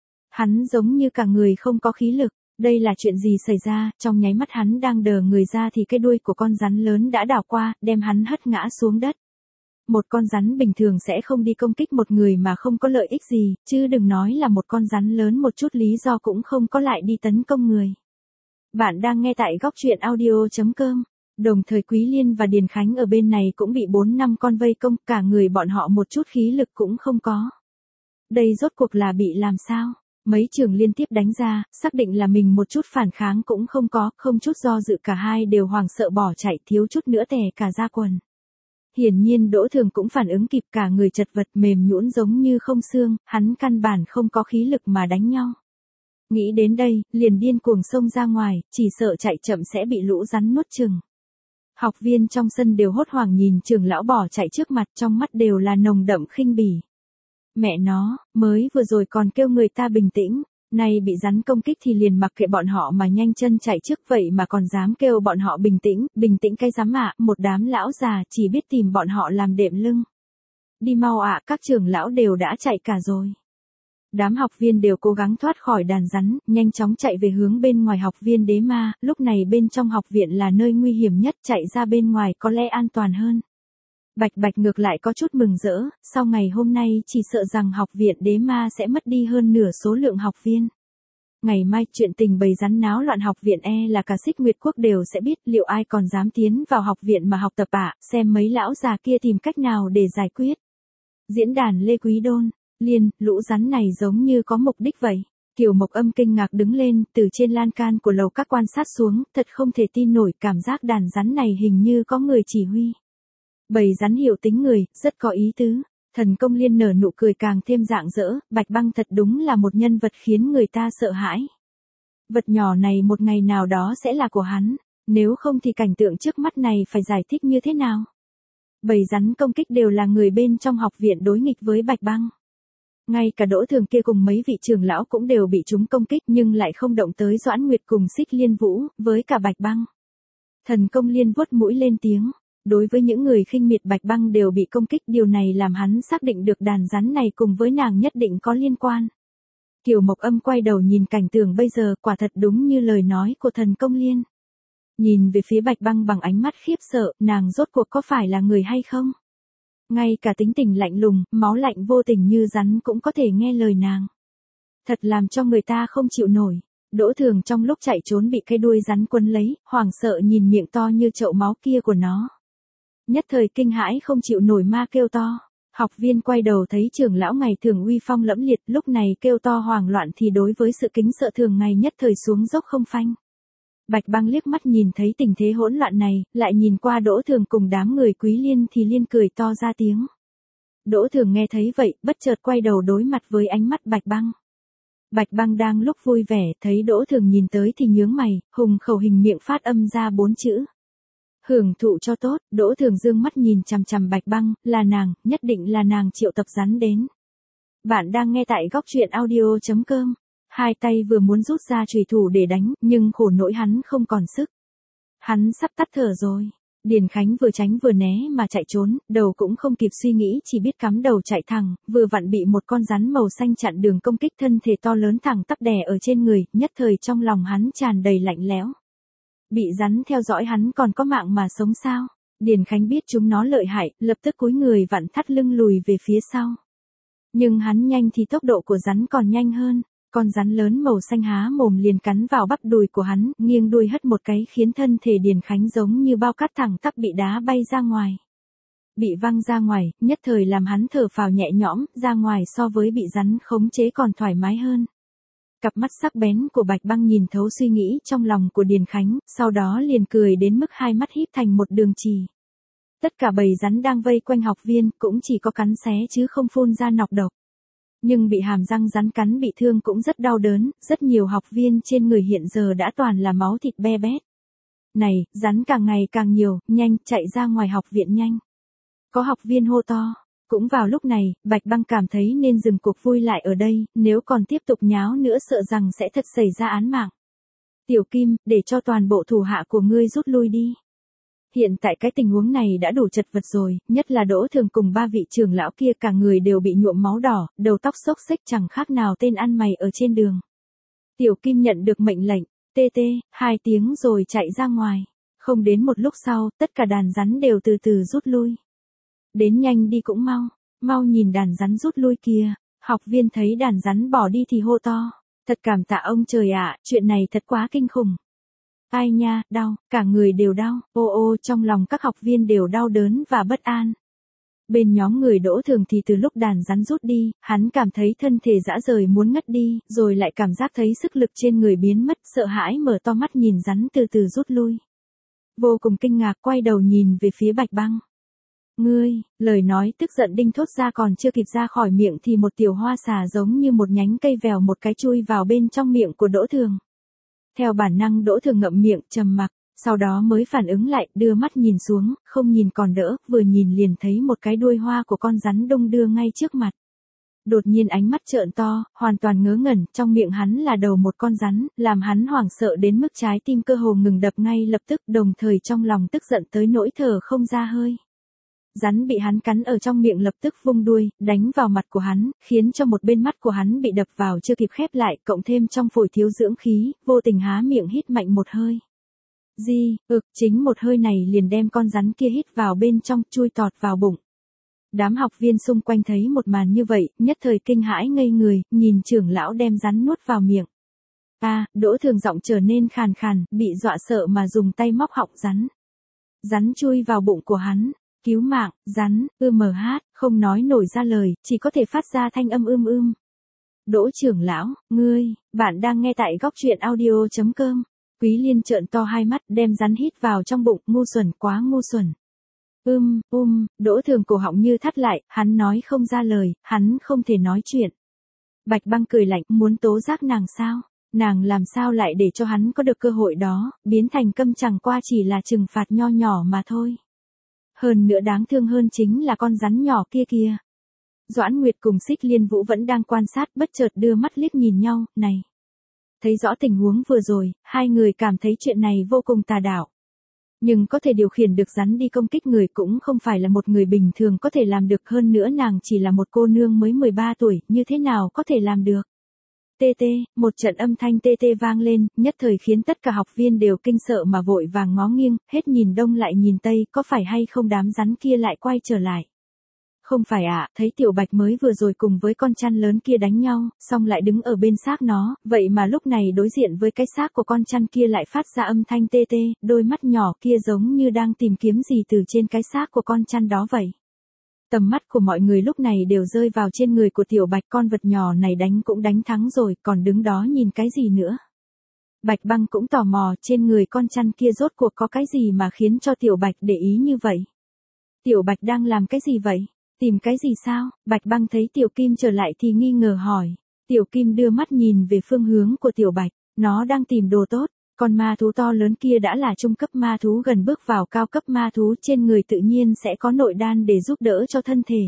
Hắn giống như cả người không có khí lực, đây là chuyện gì xảy ra, trong nháy mắt hắn đang đờ người ra thì cái đuôi của con rắn lớn đã đảo qua, đem hắn hất ngã xuống đất. Một con rắn bình thường sẽ không đi công kích một người mà không có lợi ích gì, chứ đừng nói là một con rắn lớn một chút lý do cũng không có lại đi tấn công người. Bạn đang nghe tại góc truyện audio chấm com. Đồng thời Quý Liên và Điền Khánh ở bên này cũng bị bốn năm con vây công, cả người bọn họ một chút khí lực cũng không có. Đây rốt cuộc là bị làm sao? Mấy trường liên tiếp đánh ra, xác định là mình một chút phản kháng cũng không có, không chút do dự cả hai đều hoảng sợ bỏ chạy, thiếu chút nữa tè cả ra quần. Hiển nhiên Đỗ Thường cũng phản ứng kịp, cả người chật vật mềm nhũn giống như không xương, hắn căn bản không có khí lực mà đánh nhau. Nghĩ đến đây, liền điên cuồng xông ra ngoài, chỉ sợ chạy chậm sẽ bị lũ rắn nuốt chừng. Học viên trong sân đều hốt hoảng nhìn trưởng lão bỏ chạy trước mặt, trong mắt đều là nồng đậm khinh bỉ. Mẹ nó, mới vừa rồi còn kêu người ta bình tĩnh, nay bị rắn công kích thì liền mặc kệ bọn họ mà nhanh chân chạy trước, vậy mà còn dám kêu bọn họ bình tĩnh, bình tĩnh cái dám ạ, một đám lão già chỉ biết tìm bọn họ làm đệm lưng. Đi mau ạ, các trưởng lão đều đã chạy cả rồi. Đám học viên đều cố gắng thoát khỏi đàn rắn, nhanh chóng chạy về hướng bên ngoài học viên đế ma, lúc này bên trong học viện là nơi nguy hiểm nhất, chạy ra bên ngoài có lẽ an toàn hơn. Bạch Bạch ngược lại có chút mừng rỡ, sau ngày hôm nay chỉ sợ rằng học viện đế ma sẽ mất đi hơn nửa số lượng học viên. Ngày mai chuyện tình bầy rắn náo loạn học viện e là cả Xích Nguyệt Quốc đều sẽ biết, liệu ai còn dám tiến vào học viện mà học tập ạ, xem mấy lão già kia tìm cách nào để giải quyết. Diễn đàn Lê Quý Đôn, Liên, lũ rắn này giống như có mục đích vậy. Kiều Mộc Âm kinh ngạc đứng lên, từ trên lan can của lầu các quan sát xuống, thật không thể tin nổi, cảm giác đàn rắn này hình như có người chỉ huy. Bầy rắn hiểu tính người, rất có ý tứ. Thần Công Liên nở nụ cười càng thêm rạng rỡ, Bạch Băng thật đúng là một nhân vật khiến người ta sợ hãi. Vật nhỏ này một ngày nào đó sẽ là của hắn, nếu không thì cảnh tượng trước mắt này phải giải thích như thế nào? Bầy rắn công kích đều là người bên trong học viện đối nghịch với Bạch Băng. Ngay cả Đỗ Thường kia cùng mấy vị trưởng lão cũng đều bị chúng công kích nhưng lại không động tới Doãn Nguyệt cùng Xích Liên Vũ, với cả Bạch Băng. Thần Công Liên vuốt mũi lên tiếng. Đối với những người khinh miệt Bạch Băng đều bị công kích, điều này làm hắn xác định được đàn rắn này cùng với nàng nhất định có liên quan. Kiều Mộc Âm quay đầu nhìn cảnh tượng bây giờ, quả thật đúng như lời nói của Thần Công Liên. Nhìn về phía Bạch Băng bằng ánh mắt khiếp sợ, nàng rốt cuộc có phải là người hay không? Ngay cả tính tình lạnh lùng, máu lạnh vô tình như rắn cũng có thể nghe lời nàng. Thật làm cho người ta không chịu nổi. Đỗ Thường trong lúc chạy trốn bị cái đuôi rắn quấn lấy, hoảng sợ nhìn miệng to như chậu máu kia của nó. Nhất thời kinh hãi không chịu nổi ma kêu to. Học viên quay đầu thấy trưởng lão ngày thường uy phong lẫm liệt, lúc này kêu to hoảng loạn thì đối với sự kính sợ thường ngày nhất thời xuống dốc không phanh. Bạch Băng liếc mắt nhìn thấy tình thế hỗn loạn này, lại nhìn qua Đỗ Thường cùng đám người Quý Liên thì liên cười to ra tiếng. Đỗ Thường nghe thấy vậy, bất chợt quay đầu đối mặt với ánh mắt Bạch Băng. Bạch Băng đang lúc vui vẻ, thấy Đỗ Thường nhìn tới thì nhướng mày, hùng khẩu hình miệng phát âm ra bốn chữ. Hưởng thụ cho tốt, Đỗ Thường dương mắt nhìn chằm chằm Bạch Băng, là nàng, nhất định là nàng triệu tập rắn đến. Bạn đang nghe tại góc truyện audio chấm com. Hai tay vừa muốn rút ra chùy thủ để đánh, nhưng khổ nỗi hắn không còn sức. Hắn sắp tắt thở rồi. Điền Khánh vừa tránh vừa né mà chạy trốn, đầu cũng không kịp suy nghĩ, chỉ biết cắm đầu chạy thẳng, vừa vặn bị một con rắn màu xanh chặn đường công kích, thân thể to lớn thẳng tắp đè ở trên người, nhất thời trong lòng hắn tràn đầy lạnh lẽo. Bị rắn theo dõi hắn còn có mạng mà sống sao? Điền Khánh biết chúng nó lợi hại, lập tức cúi người vặn thắt lưng lùi về phía sau. Nhưng hắn nhanh thì tốc độ của rắn còn nhanh hơn. Con rắn lớn màu xanh há mồm liền cắn vào bắp đùi của hắn, nghiêng đuôi hất một cái khiến thân thể Điền Khánh giống như bao cát thẳng tắp bị đá bay ra ngoài. Bị văng ra ngoài, nhất thời làm hắn thở phào nhẹ nhõm, ra ngoài so với bị rắn khống chế còn thoải mái hơn. Cặp mắt sắc bén của Bạch Băng nhìn thấu suy nghĩ trong lòng của Điền Khánh, sau đó liền cười đến mức hai mắt híp thành một đường chì. Tất cả bầy rắn đang vây quanh học viên cũng chỉ có cắn xé chứ không phun ra nọc độc. Nhưng bị hàm răng rắn cắn bị thương cũng rất đau đớn, rất nhiều học viên trên người hiện giờ đã toàn là máu thịt be bét. Này, rắn càng ngày càng nhiều, nhanh, chạy ra ngoài học viện nhanh. Có học viên hô to. Cũng vào lúc này, Bạch Băng cảm thấy nên dừng cuộc vui lại ở đây, nếu còn tiếp tục nháo nữa sợ rằng sẽ thật xảy ra án mạng. Tiểu Kim, để cho toàn bộ thủ hạ của ngươi rút lui đi. Hiện tại cái tình huống này đã đủ chật vật rồi, nhất là Đỗ Thường cùng ba vị trưởng lão kia cả người đều bị nhuộm máu đỏ, đầu tóc xốc xếch chẳng khác nào tên ăn mày ở trên đường. Tiểu Kim nhận được mệnh lệnh, tê tê, hai tiếng rồi chạy ra ngoài. Không đến một lúc sau, tất cả đàn rắn đều từ từ rút lui. Đến nhanh đi cũng mau, mau nhìn đàn rắn rút lui kìa. Học viên thấy đàn rắn bỏ đi thì hô to. Thật cảm tạ ông trời ạ, chuyện này thật quá kinh khủng. Ai nha, đau, cả người đều đau, ô ô trong lòng các học viên đều đau đớn và bất an. Bên nhóm người Đỗ Thường thì từ lúc đàn rắn rút đi, hắn cảm thấy thân thể rã rời muốn ngất đi, rồi lại cảm giác thấy sức lực trên người biến mất, sợ hãi mở to mắt nhìn rắn từ từ rút lui. Vô cùng kinh ngạc quay đầu nhìn về phía Bạch Băng. Ngươi, lời nói tức giận đinh thốt ra còn chưa kịp ra khỏi miệng thì một tiểu hoa xà giống như một nhánh cây vèo một cái chui vào bên trong miệng của Đỗ Thường. Theo bản năng Đỗ Thường ngậm miệng trầm mặc, sau đó mới phản ứng lại, đưa mắt nhìn xuống, không nhìn còn đỡ, vừa nhìn liền thấy một cái đuôi hoa của con rắn đung đưa ngay trước mặt. Đột nhiên ánh mắt trợn to, hoàn toàn ngớ ngẩn, trong miệng hắn là đầu một con rắn, làm hắn hoảng sợ đến mức trái tim cơ hồ ngừng đập ngay lập tức, đồng thời trong lòng tức giận tới nỗi thở không ra hơi. Rắn bị hắn cắn ở trong miệng lập tức vung đuôi, đánh vào mặt của hắn, khiến cho một bên mắt của hắn bị đập vào chưa kịp khép lại, cộng thêm trong phổi thiếu dưỡng khí, vô tình há miệng hít mạnh một hơi. Di, ực, chính một hơi này liền đem con rắn kia hít vào bên trong, chui tọt vào bụng. Đám học viên xung quanh thấy một màn như vậy, nhất thời kinh hãi ngây người, nhìn trưởng lão đem rắn nuốt vào miệng. A, à, Đỗ Thường giọng trở nên khàn khàn, bị dọa sợ mà dùng tay móc họng rắn. Rắn chui vào bụng của hắn. Cứu mạng, rắn, ưm hát, không nói nổi ra lời, chỉ có thể phát ra thanh âm ưm ưm. Đỗ trưởng lão, ngươi, bạn đang nghe tại góc truyện audio chấm com. Quý Liên trợn to hai mắt đem rắn hít vào trong bụng, ngu xuẩn quá ngu xuẩn. Ưm, um, Đỗ Thường cổ họng như thắt lại, hắn nói không ra lời, hắn không thể nói chuyện. Bạch Băng cười lạnh, muốn tố giác nàng sao? Nàng làm sao lại để cho hắn có được cơ hội đó, biến thành câm chẳng qua chỉ là trừng phạt nho nhỏ mà thôi. Hơn nữa đáng thương hơn chính là con rắn nhỏ kia kia. Doãn Nguyệt cùng Xích Liên Vũ vẫn đang quan sát bất chợt đưa mắt liếc nhìn nhau, này. Thấy rõ tình huống vừa rồi, hai người cảm thấy chuyện này vô cùng tà đạo. Nhưng có thể điều khiển được rắn đi công kích người cũng không phải là một người bình thường có thể làm được, hơn nữa nàng chỉ là một cô nương mới mười ba tuổi, như thế nào có thể làm được. Tê tê, một trận âm thanh tê tê vang lên, nhất thời khiến tất cả học viên đều kinh sợ mà vội vàng ngó nghiêng, hết nhìn đông lại nhìn tây, có phải hay không đám rắn kia lại quay trở lại. Không phải ạ, à, thấy Tiểu Bạch mới vừa rồi cùng với con chăn lớn kia đánh nhau, xong lại đứng ở bên xác nó, vậy mà lúc này đối diện với cái xác của con chăn kia lại phát ra âm thanh tê tê, đôi mắt nhỏ kia giống như đang tìm kiếm gì từ trên cái xác của con chăn đó vậy. Tầm mắt của mọi người lúc này đều rơi vào trên người của Tiểu Bạch, con vật nhỏ này đánh cũng đánh thắng rồi, còn đứng đó nhìn cái gì nữa. Bạch Băng cũng tò mò trên người con chăn kia rốt cuộc có cái gì mà khiến cho Tiểu Bạch để ý như vậy. Tiểu Bạch đang làm cái gì vậy? Tìm cái gì sao? Bạch Băng thấy Tiểu Kim trở lại thì nghi ngờ hỏi. Tiểu Kim đưa mắt nhìn về phương hướng của Tiểu Bạch, nó đang tìm đồ tốt. Con ma thú to lớn kia đã là trung cấp ma thú gần bước vào cao cấp ma thú, trên người tự nhiên sẽ có nội đan để giúp đỡ cho thân thể.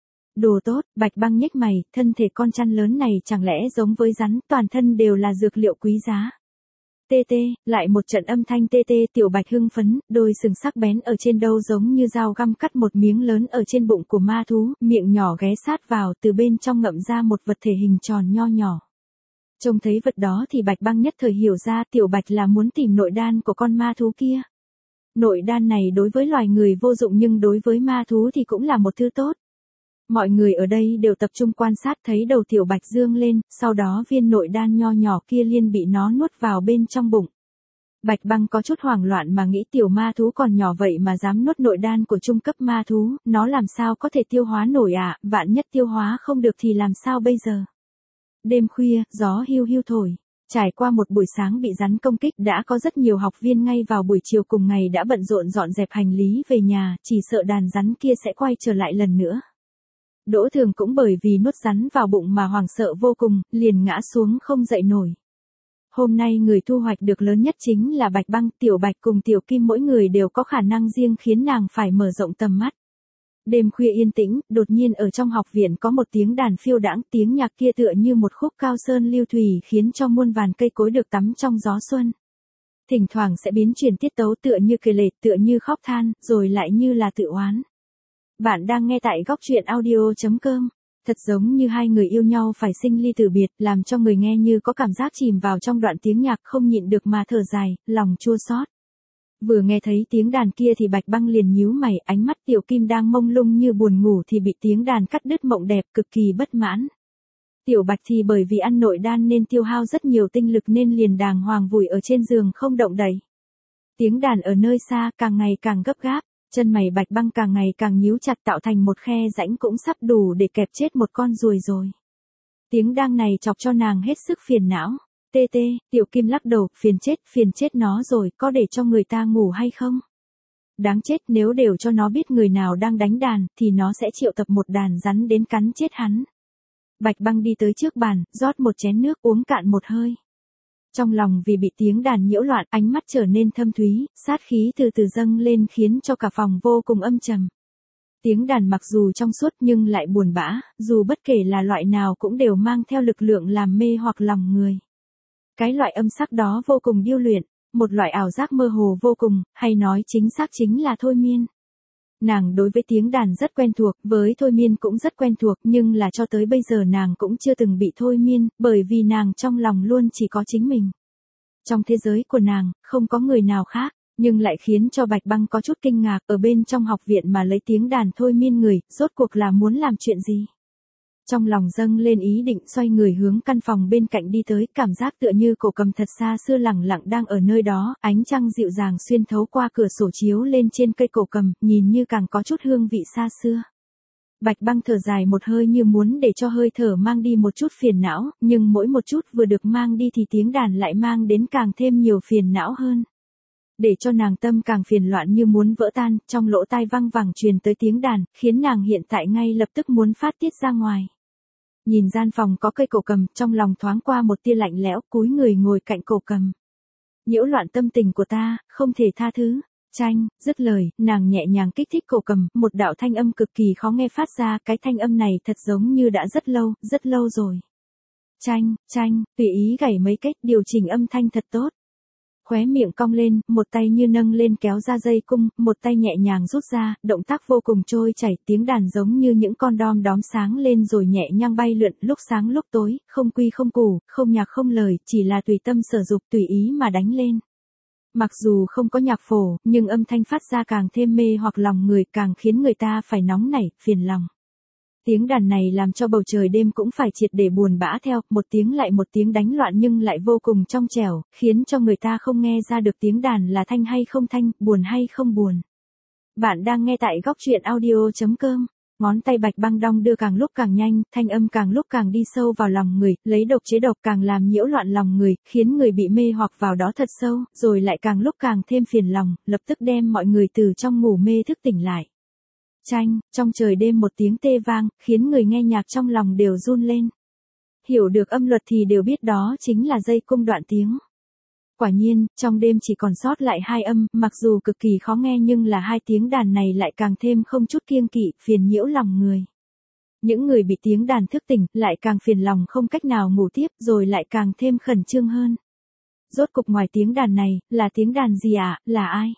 Đồ tốt, Bạch Băng nhếch mày, thân thể con chăn lớn này chẳng lẽ giống với rắn, toàn thân đều là dược liệu quý giá. Tê tê, lại một trận âm thanh tê tê, Tiểu Bạch hưng phấn, đôi sừng sắc bén ở trên đầu giống như dao găm cắt một miếng lớn ở trên bụng của ma thú, miệng nhỏ ghé sát vào, từ bên trong ngậm ra một vật thể hình tròn nho nhỏ. Trông thấy vật đó thì Bạch Băng nhất thời hiểu ra Tiểu Bạch là muốn tìm nội đan của con ma thú kia. Nội đan này đối với loài người vô dụng nhưng đối với ma thú thì cũng là một thứ tốt. Mọi người ở đây đều tập trung quan sát, thấy đầu Tiểu Bạch dương lên, sau đó viên nội đan nho nhỏ kia liền bị nó nuốt vào bên trong bụng. Bạch Băng có chút hoảng loạn mà nghĩ tiểu ma thú còn nhỏ vậy mà dám nuốt nội đan của trung cấp ma thú, nó làm sao có thể tiêu hóa nổi ạ, à? Vạn nhất tiêu hóa không được thì làm sao bây giờ? Đêm khuya, gió hiu hiu thổi. Trải qua một buổi sáng bị rắn công kích đã có rất nhiều học viên ngay vào buổi chiều cùng ngày đã bận rộn dọn dẹp hành lý về nhà, chỉ sợ đàn rắn kia sẽ quay trở lại lần nữa. Đỗ Thường cũng bởi vì nuốt rắn vào bụng mà hoảng sợ vô cùng, liền ngã xuống không dậy nổi. Hôm nay người thu hoạch được lớn nhất chính là Bạch Băng, Tiểu Bạch cùng Tiểu Kim mỗi người đều có khả năng riêng khiến nàng phải mở rộng tầm mắt. Đêm khuya yên tĩnh, đột nhiên ở trong học viện có một tiếng đàn phiêu đãng, tiếng nhạc kia tựa như một khúc cao sơn lưu thủy khiến cho muôn vàn cây cối được tắm trong gió xuân. Thỉnh thoảng sẽ biến chuyển tiết tấu tựa như cười lệ, tựa như khóc than, rồi lại như là tự oán. Bạn đang nghe tại góc truyện audio chấm com. Thật giống như hai người yêu nhau phải sinh ly tử biệt, làm cho người nghe như có cảm giác chìm vào trong đoạn tiếng nhạc không nhịn được mà thở dài, lòng chua xót. Vừa nghe thấy tiếng đàn kia thì Bạch Băng liền nhíu mày, ánh mắt Tiểu Kim đang mông lung như buồn ngủ thì bị tiếng đàn cắt đứt mộng đẹp, cực kỳ bất mãn. Tiểu Bạch thì bởi vì ăn nội đan nên tiêu hao rất nhiều tinh lực nên liền đàng hoàng vùi ở trên giường không động đậy. Tiếng đàn ở nơi xa càng ngày càng gấp gáp, chân mày Bạch Băng càng ngày càng nhíu chặt tạo thành một khe rãnh cũng sắp đủ để kẹp chết một con ruồi rồi. Tiếng đàn này chọc cho nàng hết sức phiền não. Tê tê, Tiểu Kim lắc đầu, phiền chết, phiền chết nó rồi, có để cho người ta ngủ hay không? Đáng chết, nếu đều cho nó biết người nào đang đánh đàn, thì nó sẽ triệu tập một đàn rắn đến cắn chết hắn. Bạch Băng đi tới trước bàn, rót một chén nước uống cạn một hơi. Trong lòng vì bị tiếng đàn nhiễu loạn, ánh mắt trở nên thâm thúy, sát khí từ từ dâng lên khiến cho cả phòng vô cùng âm trầm. Tiếng đàn mặc dù trong suốt nhưng lại buồn bã, dù bất kể là loại nào cũng đều mang theo lực lượng làm mê hoặc lòng người. Cái loại âm sắc đó vô cùng điêu luyện, một loại ảo giác mơ hồ vô cùng, hay nói chính xác chính là thôi miên. Nàng đối với tiếng đàn rất quen thuộc, với thôi miên cũng rất quen thuộc, nhưng là cho tới bây giờ nàng cũng chưa từng bị thôi miên, bởi vì nàng trong lòng luôn chỉ có chính mình. Trong thế giới của nàng, không có người nào khác, nhưng lại khiến cho Bạch Băng có chút kinh ngạc, ở bên trong học viện mà lấy tiếng đàn thôi miên người, rốt cuộc là muốn làm chuyện gì? Trong lòng dâng lên ý định xoay người hướng căn phòng bên cạnh đi tới, cảm giác tựa như cổ cầm thật xa xưa lẳng lặng đang ở nơi đó, ánh trăng dịu dàng xuyên thấu qua cửa sổ chiếu lên trên cây cổ cầm, nhìn như càng có chút hương vị xa xưa. Bạch Băng thở dài một hơi như muốn để cho hơi thở mang đi một chút phiền não, nhưng mỗi một chút vừa được mang đi thì tiếng đàn lại mang đến càng thêm nhiều phiền não hơn. Để cho nàng tâm càng phiền loạn như muốn vỡ tan, trong lỗ tai văng vẳng truyền tới tiếng đàn, khiến nàng hiện tại ngay lập tức muốn phát tiết ra ngoài. Nhìn gian phòng có cây cổ cầm, trong lòng thoáng qua một tia lạnh lẽo, cúi người ngồi cạnh cổ cầm. Nhiễu loạn tâm tình của ta, không thể tha thứ. Chanh, dứt lời, nàng nhẹ nhàng kích thích cổ cầm, một đạo thanh âm cực kỳ khó nghe phát ra, cái thanh âm này thật giống như đã rất lâu, rất lâu rồi. Chanh, chanh, tùy ý gảy mấy cách, điều chỉnh âm thanh thật tốt. Khóe miệng cong lên, một tay như nâng lên kéo ra dây cung, một tay nhẹ nhàng rút ra, động tác vô cùng trôi chảy, tiếng đàn giống như những con đom đóm sáng lên rồi nhẹ nhàng bay lượn, lúc sáng lúc tối, không quy không củ, không nhạc không lời, chỉ là tùy tâm sở dục tùy ý mà đánh lên. Mặc dù không có nhạc phổ, nhưng âm thanh phát ra càng thêm mê hoặc lòng người, càng khiến người ta phải nóng nảy, phiền lòng. Tiếng đàn này làm cho bầu trời đêm cũng phải triệt để buồn bã theo, một tiếng lại một tiếng đánh loạn nhưng lại vô cùng trong trẻo, khiến cho người ta không nghe ra được tiếng đàn là thanh hay không thanh, buồn hay không buồn. Bạn đang nghe tại góc truyện audio chấm com. Ngón tay Bạch Băng đong đưa càng lúc càng nhanh, thanh âm càng lúc càng đi sâu vào lòng người, lấy độc chế độc càng làm nhiễu loạn lòng người, khiến người bị mê hoặc vào đó thật sâu, rồi lại càng lúc càng thêm phiền lòng, lập tức đem mọi người từ trong ngủ mê thức tỉnh lại. Chanh, trong trời đêm một tiếng tê vang, khiến người nghe nhạc trong lòng đều run lên. Hiểu được âm luật thì đều biết đó chính là dây cung đoạn tiếng. Quả nhiên, trong đêm chỉ còn sót lại hai âm, mặc dù cực kỳ khó nghe nhưng là hai tiếng đàn này lại càng thêm không chút kiêng kỵ, phiền nhiễu lòng người. Những người bị tiếng đàn thức tỉnh, lại càng phiền lòng không cách nào ngủ tiếp, rồi lại càng thêm khẩn trương hơn. Rốt cục ngoài tiếng đàn này, là tiếng đàn gì ạ, à? Là ai?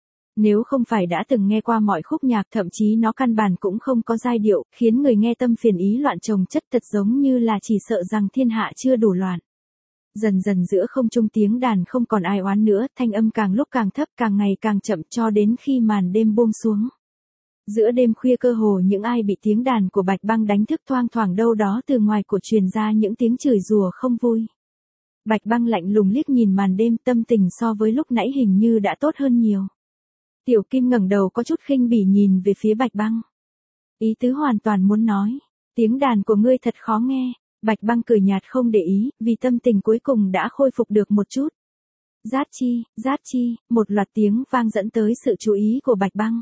Nếu không phải đã từng nghe qua mọi khúc nhạc, thậm chí nó căn bản cũng không có giai điệu, khiến người nghe tâm phiền ý loạn chồng chất, thật giống như là chỉ sợ rằng thiên hạ chưa đủ loạn. Dần dần giữa không trung tiếng đàn không còn ai oán nữa, thanh âm càng lúc càng thấp, càng ngày càng chậm cho đến khi màn đêm buông xuống. Giữa đêm khuya cơ hồ những ai bị tiếng đàn của Bạch Băng đánh thức thoang thoảng đâu đó từ ngoài của truyền ra những tiếng chửi rủa không vui. Bạch Băng lạnh lùng liếc nhìn màn đêm, tâm tình so với lúc nãy hình như đã tốt hơn nhiều. Tiểu Kim ngẩng đầu có chút khinh bỉ nhìn về phía Bạch Băng. Ý tứ hoàn toàn muốn nói, tiếng đàn của ngươi thật khó nghe, Bạch Băng cười nhạt không để ý, vì tâm tình cuối cùng đã khôi phục được một chút. Rát chi, rát chi, một loạt tiếng vang dẫn tới sự chú ý của Bạch Băng.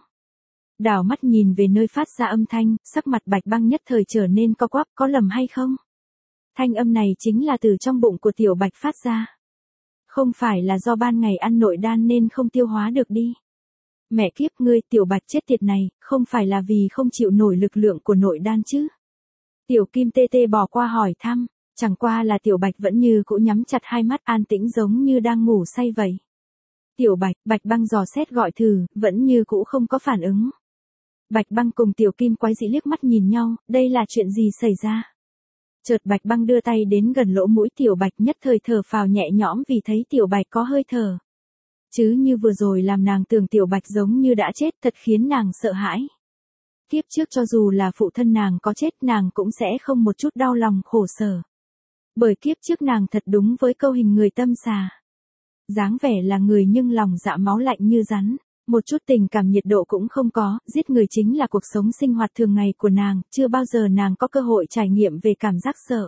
Đảo mắt nhìn về nơi phát ra âm thanh, sắc mặt Bạch Băng nhất thời trở nên co quắp, có lầm hay không? Thanh âm này chính là từ trong bụng của Tiểu Bạch phát ra. Không phải là do ban ngày ăn nội đan nên không tiêu hóa được đi. Mẹ kiếp ngươi, Tiểu Bạch chết tiệt này, không phải là vì không chịu nổi lực lượng của nội đan chứ? Tiểu Kim tê tê bỏ qua hỏi thăm, chẳng qua là Tiểu Bạch vẫn như cũ nhắm chặt hai mắt an tĩnh giống như đang ngủ say vậy. Tiểu Bạch, Bạch Băng dò xét gọi thử, vẫn như cũ không có phản ứng. Bạch Băng cùng Tiểu Kim quái dị liếc mắt nhìn nhau, đây là chuyện gì xảy ra? Chợt Bạch Băng đưa tay đến gần lỗ mũi Tiểu Bạch, nhất thời thở phào nhẹ nhõm vì thấy Tiểu Bạch có hơi thở. Chứ như vừa rồi làm nàng tưởng Tiểu Bạch giống như đã chết, thật khiến nàng sợ hãi. Kiếp trước cho dù là phụ thân nàng có chết, nàng cũng sẽ không một chút đau lòng khổ sở. Bởi kiếp trước nàng thật đúng với câu hình người tâm xà. Dáng vẻ là người nhưng lòng dạ máu lạnh như rắn, một chút tình cảm nhiệt độ cũng không có, giết người chính là cuộc sống sinh hoạt thường ngày của nàng, chưa bao giờ nàng có cơ hội trải nghiệm về cảm giác sợ.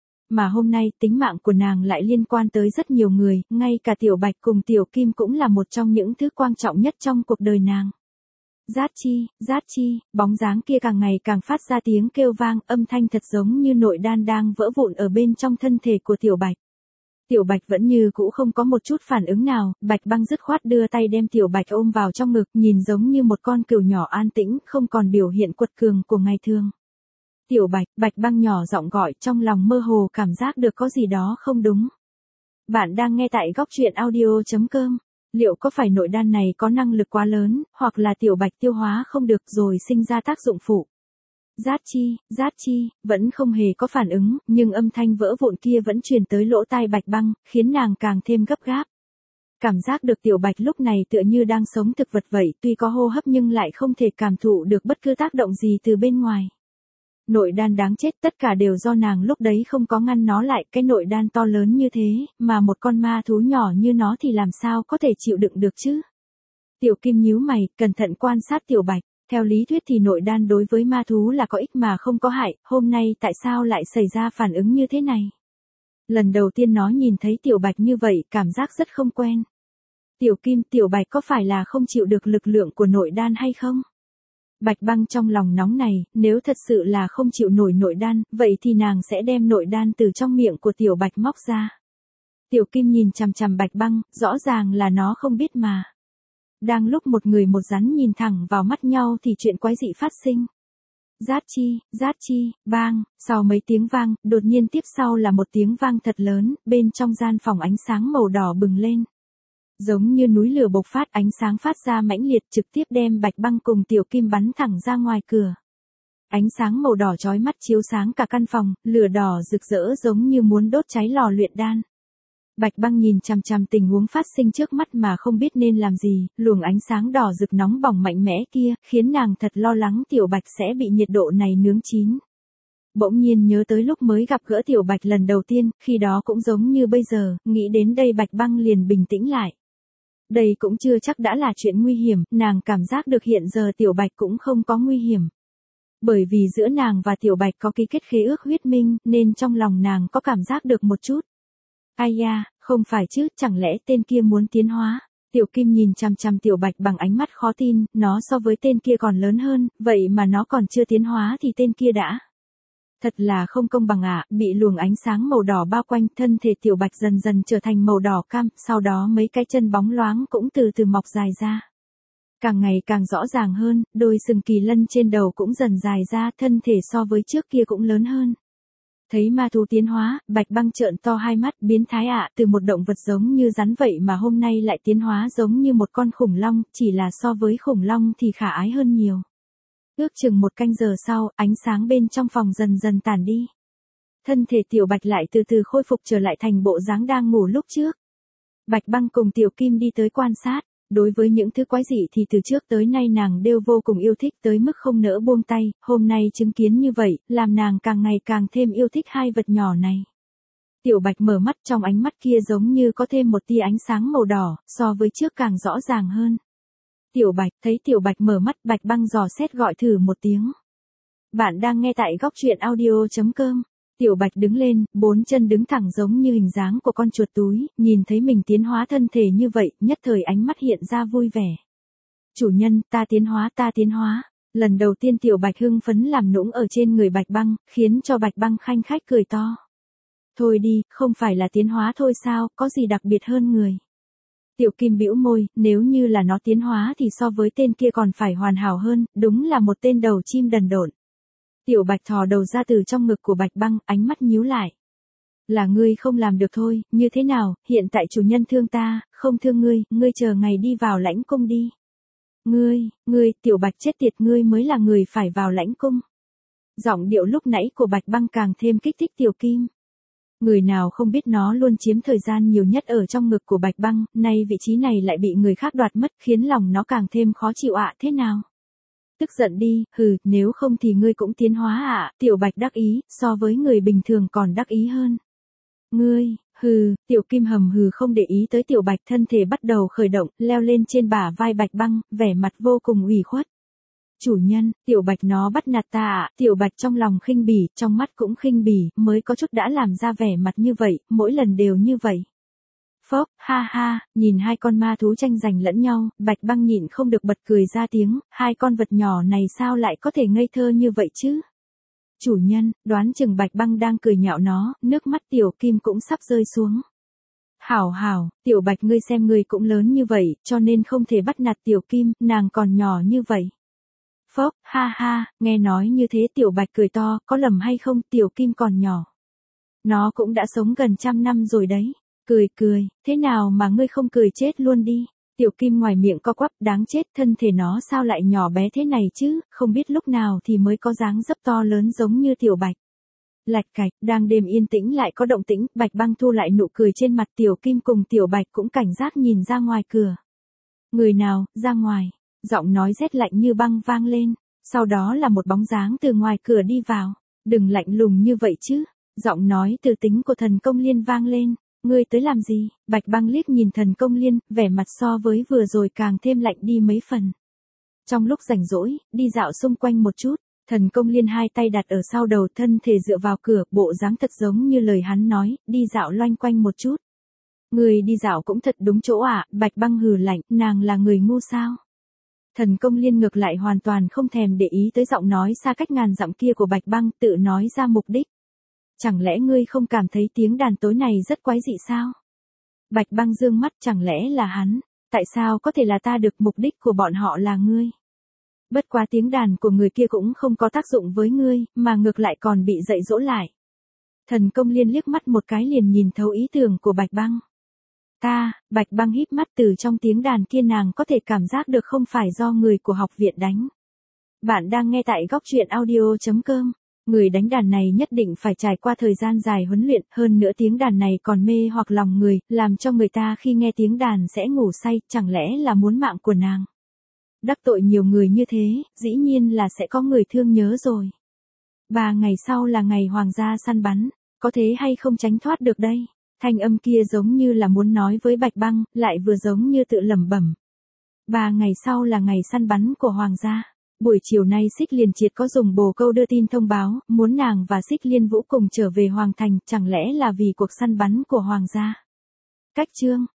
Mà hôm nay tính mạng của nàng lại liên quan tới rất nhiều người, ngay cả Tiểu Bạch cùng Tiểu Kim cũng là một trong những thứ quan trọng nhất trong cuộc đời nàng. Rát chi, rát chi, bóng dáng kia càng ngày càng phát ra tiếng kêu vang, âm thanh thật giống như nội đan đang vỡ vụn ở bên trong thân thể của Tiểu Bạch. Tiểu Bạch vẫn như cũ không có một chút phản ứng nào, Bạch Băng dứt khoát đưa tay đem Tiểu Bạch ôm vào trong ngực, nhìn giống như một con cừu nhỏ an tĩnh, không còn biểu hiện quật cường của ngày thường. Tiểu Bạch, Bạch Băng nhỏ giọng gọi, trong lòng mơ hồ cảm giác được có gì đó không đúng. Bạn đang nghe tại góc truyện audio chấm com. Liệu có phải nội đan này có năng lực quá lớn, hoặc là Tiểu Bạch tiêu hóa không được rồi sinh ra tác dụng phụ? Rát chi, rát chi, vẫn không hề có phản ứng, nhưng âm thanh vỡ vụn kia vẫn truyền tới lỗ tai Bạch Băng, khiến nàng càng thêm gấp gáp. Cảm giác được Tiểu Bạch lúc này tựa như đang sống thực vật vậy, tuy có hô hấp nhưng lại không thể cảm thụ được bất cứ tác động gì từ bên ngoài. Nội đan đáng chết, tất cả đều do nàng lúc đấy không có ngăn nó lại, cái nội đan to lớn như thế, mà một con ma thú nhỏ như nó thì làm sao có thể chịu đựng được chứ? Tiểu Kim nhíu mày, cẩn thận quan sát Tiểu Bạch, theo lý thuyết thì nội đan đối với ma thú là có ích mà không có hại, hôm nay tại sao lại xảy ra phản ứng như thế này? Lần đầu tiên nó nhìn thấy Tiểu Bạch như vậy, cảm giác rất không quen. Tiểu Kim, Tiểu Bạch có phải là không chịu được lực lượng của nội đan hay không? Bạch Băng trong lòng nóng này, nếu thật sự là không chịu nổi nội đan, vậy thì nàng sẽ đem nội đan từ trong miệng của Tiểu Bạch móc ra. Tiểu Kim nhìn chằm chằm Bạch Băng, rõ ràng là nó không biết mà. Đang lúc một người một rắn nhìn thẳng vào mắt nhau thì chuyện quái dị phát sinh. Rát chi, rát chi, bang, sau mấy tiếng vang, đột nhiên tiếp sau là một tiếng vang thật lớn, bên trong gian phòng ánh sáng màu đỏ bừng lên. Giống như núi lửa bộc phát, ánh sáng phát ra mãnh liệt trực tiếp đem Bạch Băng cùng Tiểu Kim bắn thẳng ra ngoài cửa. Ánh sáng màu đỏ chói mắt chiếu sáng cả căn phòng, lửa đỏ rực rỡ giống như muốn đốt cháy lò luyện đan. Bạch Băng nhìn chằm chằm tình huống phát sinh trước mắt mà không biết nên làm gì, luồng ánh sáng đỏ rực nóng bỏng mạnh mẽ kia, khiến nàng thật lo lắng Tiểu Bạch sẽ bị nhiệt độ này nướng chín. Bỗng nhiên nhớ tới lúc mới gặp gỡ Tiểu Bạch lần đầu tiên, khi đó cũng giống như bây giờ, nghĩ đến đây Bạch Băng liền bình tĩnh lại. Đây cũng chưa chắc đã là chuyện nguy hiểm, nàng cảm giác được hiện giờ Tiểu Bạch cũng không có nguy hiểm. Bởi vì giữa nàng và Tiểu Bạch có ký kết khế ước huyết minh, nên trong lòng nàng có cảm giác được một chút. Ai da, không phải chứ, chẳng lẽ tên kia muốn tiến hóa? Tiểu Kim nhìn chằm chằm Tiểu Bạch bằng ánh mắt khó tin, nó so với tên kia còn lớn hơn, vậy mà nó còn chưa tiến hóa thì tên kia đã. Thật là không công bằng ạ, à, bị luồng ánh sáng màu đỏ bao quanh, thân thể Tiểu Bạch dần dần trở thành màu đỏ cam, sau đó mấy cái chân bóng loáng cũng từ từ mọc dài ra. Càng ngày càng rõ ràng hơn, đôi sừng kỳ lân trên đầu cũng dần dài ra, thân thể so với trước kia cũng lớn hơn. Thấy ma thú tiến hóa, Bạch Băng trợn to hai mắt, biến thái ạ, à, từ một động vật giống như rắn vậy mà hôm nay lại tiến hóa giống như một con khủng long, chỉ là so với khủng long thì khả ái hơn nhiều. Ước chừng một canh giờ sau, ánh sáng bên trong phòng dần dần tản đi. Thân thể Tiểu Bạch lại từ từ khôi phục trở lại thành bộ dáng đang ngủ lúc trước. Bạch Băng cùng Tiểu Kim đi tới quan sát. Đối với những thứ quái dị thì từ trước tới nay nàng đều vô cùng yêu thích tới mức không nỡ buông tay, hôm nay chứng kiến như vậy, làm nàng càng ngày càng thêm yêu thích hai vật nhỏ này. Tiểu Bạch mở mắt, trong ánh mắt kia giống như có thêm một tia ánh sáng màu đỏ, so với trước càng rõ ràng hơn. Tiểu Bạch, thấy Tiểu Bạch mở mắt, Bạch Băng dò xét gọi thử một tiếng. Bạn đang nghe tại góc truyện audio chấm com. Tiểu Bạch đứng lên, bốn chân đứng thẳng giống như hình dáng của con chuột túi, nhìn thấy mình tiến hóa thân thể như vậy, nhất thời ánh mắt hiện ra vui vẻ. Chủ nhân, ta tiến hóa, ta tiến hóa. Lần đầu tiên Tiểu Bạch hưng phấn làm nũng ở trên người Bạch Băng, khiến cho Bạch Băng khanh khách cười to. Thôi đi, không phải là tiến hóa thôi sao, có gì đặc biệt hơn người. Tiểu Kim bĩu môi, nếu như là nó tiến hóa thì so với tên kia còn phải hoàn hảo hơn, đúng là một tên đầu chim đần độn. Tiểu Bạch thò đầu ra từ trong ngực của Bạch Băng, ánh mắt nhíu lại. Là ngươi không làm được thôi, như thế nào, hiện tại chủ nhân thương ta, không thương ngươi, ngươi chờ ngày đi vào lãnh cung đi. Ngươi, ngươi, Tiểu Bạch chết tiệt, ngươi mới là người phải vào lãnh cung. Giọng điệu lúc nãy của Bạch Băng càng thêm kích thích Tiểu Kim. Người nào không biết nó luôn chiếm thời gian nhiều nhất ở trong ngực của Bạch Băng, nay vị trí này lại bị người khác đoạt mất, khiến lòng nó càng thêm khó chịu ạ. À, thế nào? Tức giận đi, hừ, nếu không thì ngươi cũng tiến hóa ạ. À, Tiểu Bạch đắc ý, so với người bình thường còn đắc ý hơn. Ngươi, hừ, Tiểu Kim hầm hừ không để ý tới Tiểu Bạch, thân thể bắt đầu khởi động, leo lên trên bả vai Bạch Băng, vẻ mặt vô cùng ủy khuất. Chủ nhân, Tiểu Bạch nó bắt nạt ta ạ. À, Tiểu Bạch trong lòng khinh bỉ, trong mắt cũng khinh bỉ, mới có chút đã làm ra vẻ mặt như vậy, mỗi lần đều như vậy. Phốc, ha ha, nhìn hai con ma thú tranh giành lẫn nhau, Bạch Băng nhịn không được bật cười ra tiếng, hai con vật nhỏ này sao lại có thể ngây thơ như vậy chứ? Chủ nhân, đoán chừng Bạch Băng đang cười nhạo nó, nước mắt Tiểu Kim cũng sắp rơi xuống. Hảo hảo, Tiểu Bạch ngươi xem ngươi cũng lớn như vậy, cho nên không thể bắt nạt Tiểu Kim, nàng còn nhỏ như vậy. Phốc, ha ha, nghe nói như thế Tiểu Bạch cười to, có lầm hay không, Tiểu Kim còn nhỏ. Nó cũng đã sống gần trăm năm rồi đấy. Cười cười, thế nào mà ngươi không cười chết luôn đi. Tiểu Kim ngoài miệng co quắp, đáng chết, thân thể nó sao lại nhỏ bé thế này chứ, không biết lúc nào thì mới có dáng dấp to lớn giống như Tiểu Bạch. Lạch cạch, đang đêm yên tĩnh lại có động tĩnh, Bạch Băng thu lại nụ cười trên mặt, Tiểu Kim cùng Tiểu Bạch cũng cảnh giác nhìn ra ngoài cửa. Người nào, ra ngoài, giọng nói rét lạnh như băng vang lên, sau đó là một bóng dáng từ ngoài cửa đi vào. Đừng lạnh lùng như vậy chứ, giọng nói từ tính của Thần Công Liên vang lên. Ngươi tới làm gì? Bạch Băng liếc nhìn Thần Công Liên, vẻ mặt so với vừa rồi càng thêm lạnh đi mấy phần. Trong lúc rảnh rỗi, đi dạo xung quanh một chút, Thần Công Liên hai tay đặt ở sau đầu, thân thể dựa vào cửa, bộ dáng thật giống như lời hắn nói, đi dạo loanh quanh một chút. Người đi dạo cũng thật đúng chỗ ạ. À? Bạch Băng hừ lạnh, nàng là người ngu sao? Thần Công Liên ngược lại hoàn toàn không thèm để ý tới giọng nói xa cách ngàn dặm kia của Bạch Băng, tự nói ra mục đích. Chẳng lẽ ngươi không cảm thấy tiếng đàn tối này rất quái dị sao? Bạch Băng dương mắt, chẳng lẽ là hắn? Tại sao có thể là ta được, mục đích của bọn họ là ngươi? Bất quá tiếng đàn của người kia cũng không có tác dụng với ngươi, mà ngược lại còn bị dạy dỗ lại. Thần Công Liên liếc mắt một cái liền nhìn thấu ý tưởng của Bạch Băng. Ta, Bạch Băng híp mắt, từ trong tiếng đàn kia nàng có thể cảm giác được không phải do người của học viện đánh. Bạn đang nghe tại góc truyện audio chấm com. Người đánh đàn này nhất định phải trải qua thời gian dài huấn luyện, hơn nữa tiếng đàn này còn mê hoặc lòng người, làm cho người ta khi nghe tiếng đàn sẽ ngủ say, chẳng lẽ là muốn mạng của nàng. Đắc tội nhiều người như thế, dĩ nhiên là sẽ có người thương nhớ rồi. Ba ngày sau là ngày hoàng gia săn bắn, có thế hay không tránh thoát được đây? Thanh âm kia giống như là muốn nói với Bạch Băng, lại vừa giống như tự lẩm bẩm. Ba ngày sau là ngày săn bắn của hoàng gia. Buổi chiều nay Xích Liên Triệt có dùng bồ câu đưa tin thông báo, muốn nàng và Xích Liên Vũ cùng trở về Hoàng Thành, chẳng lẽ là vì cuộc săn bắn của Hoàng gia. Cách chương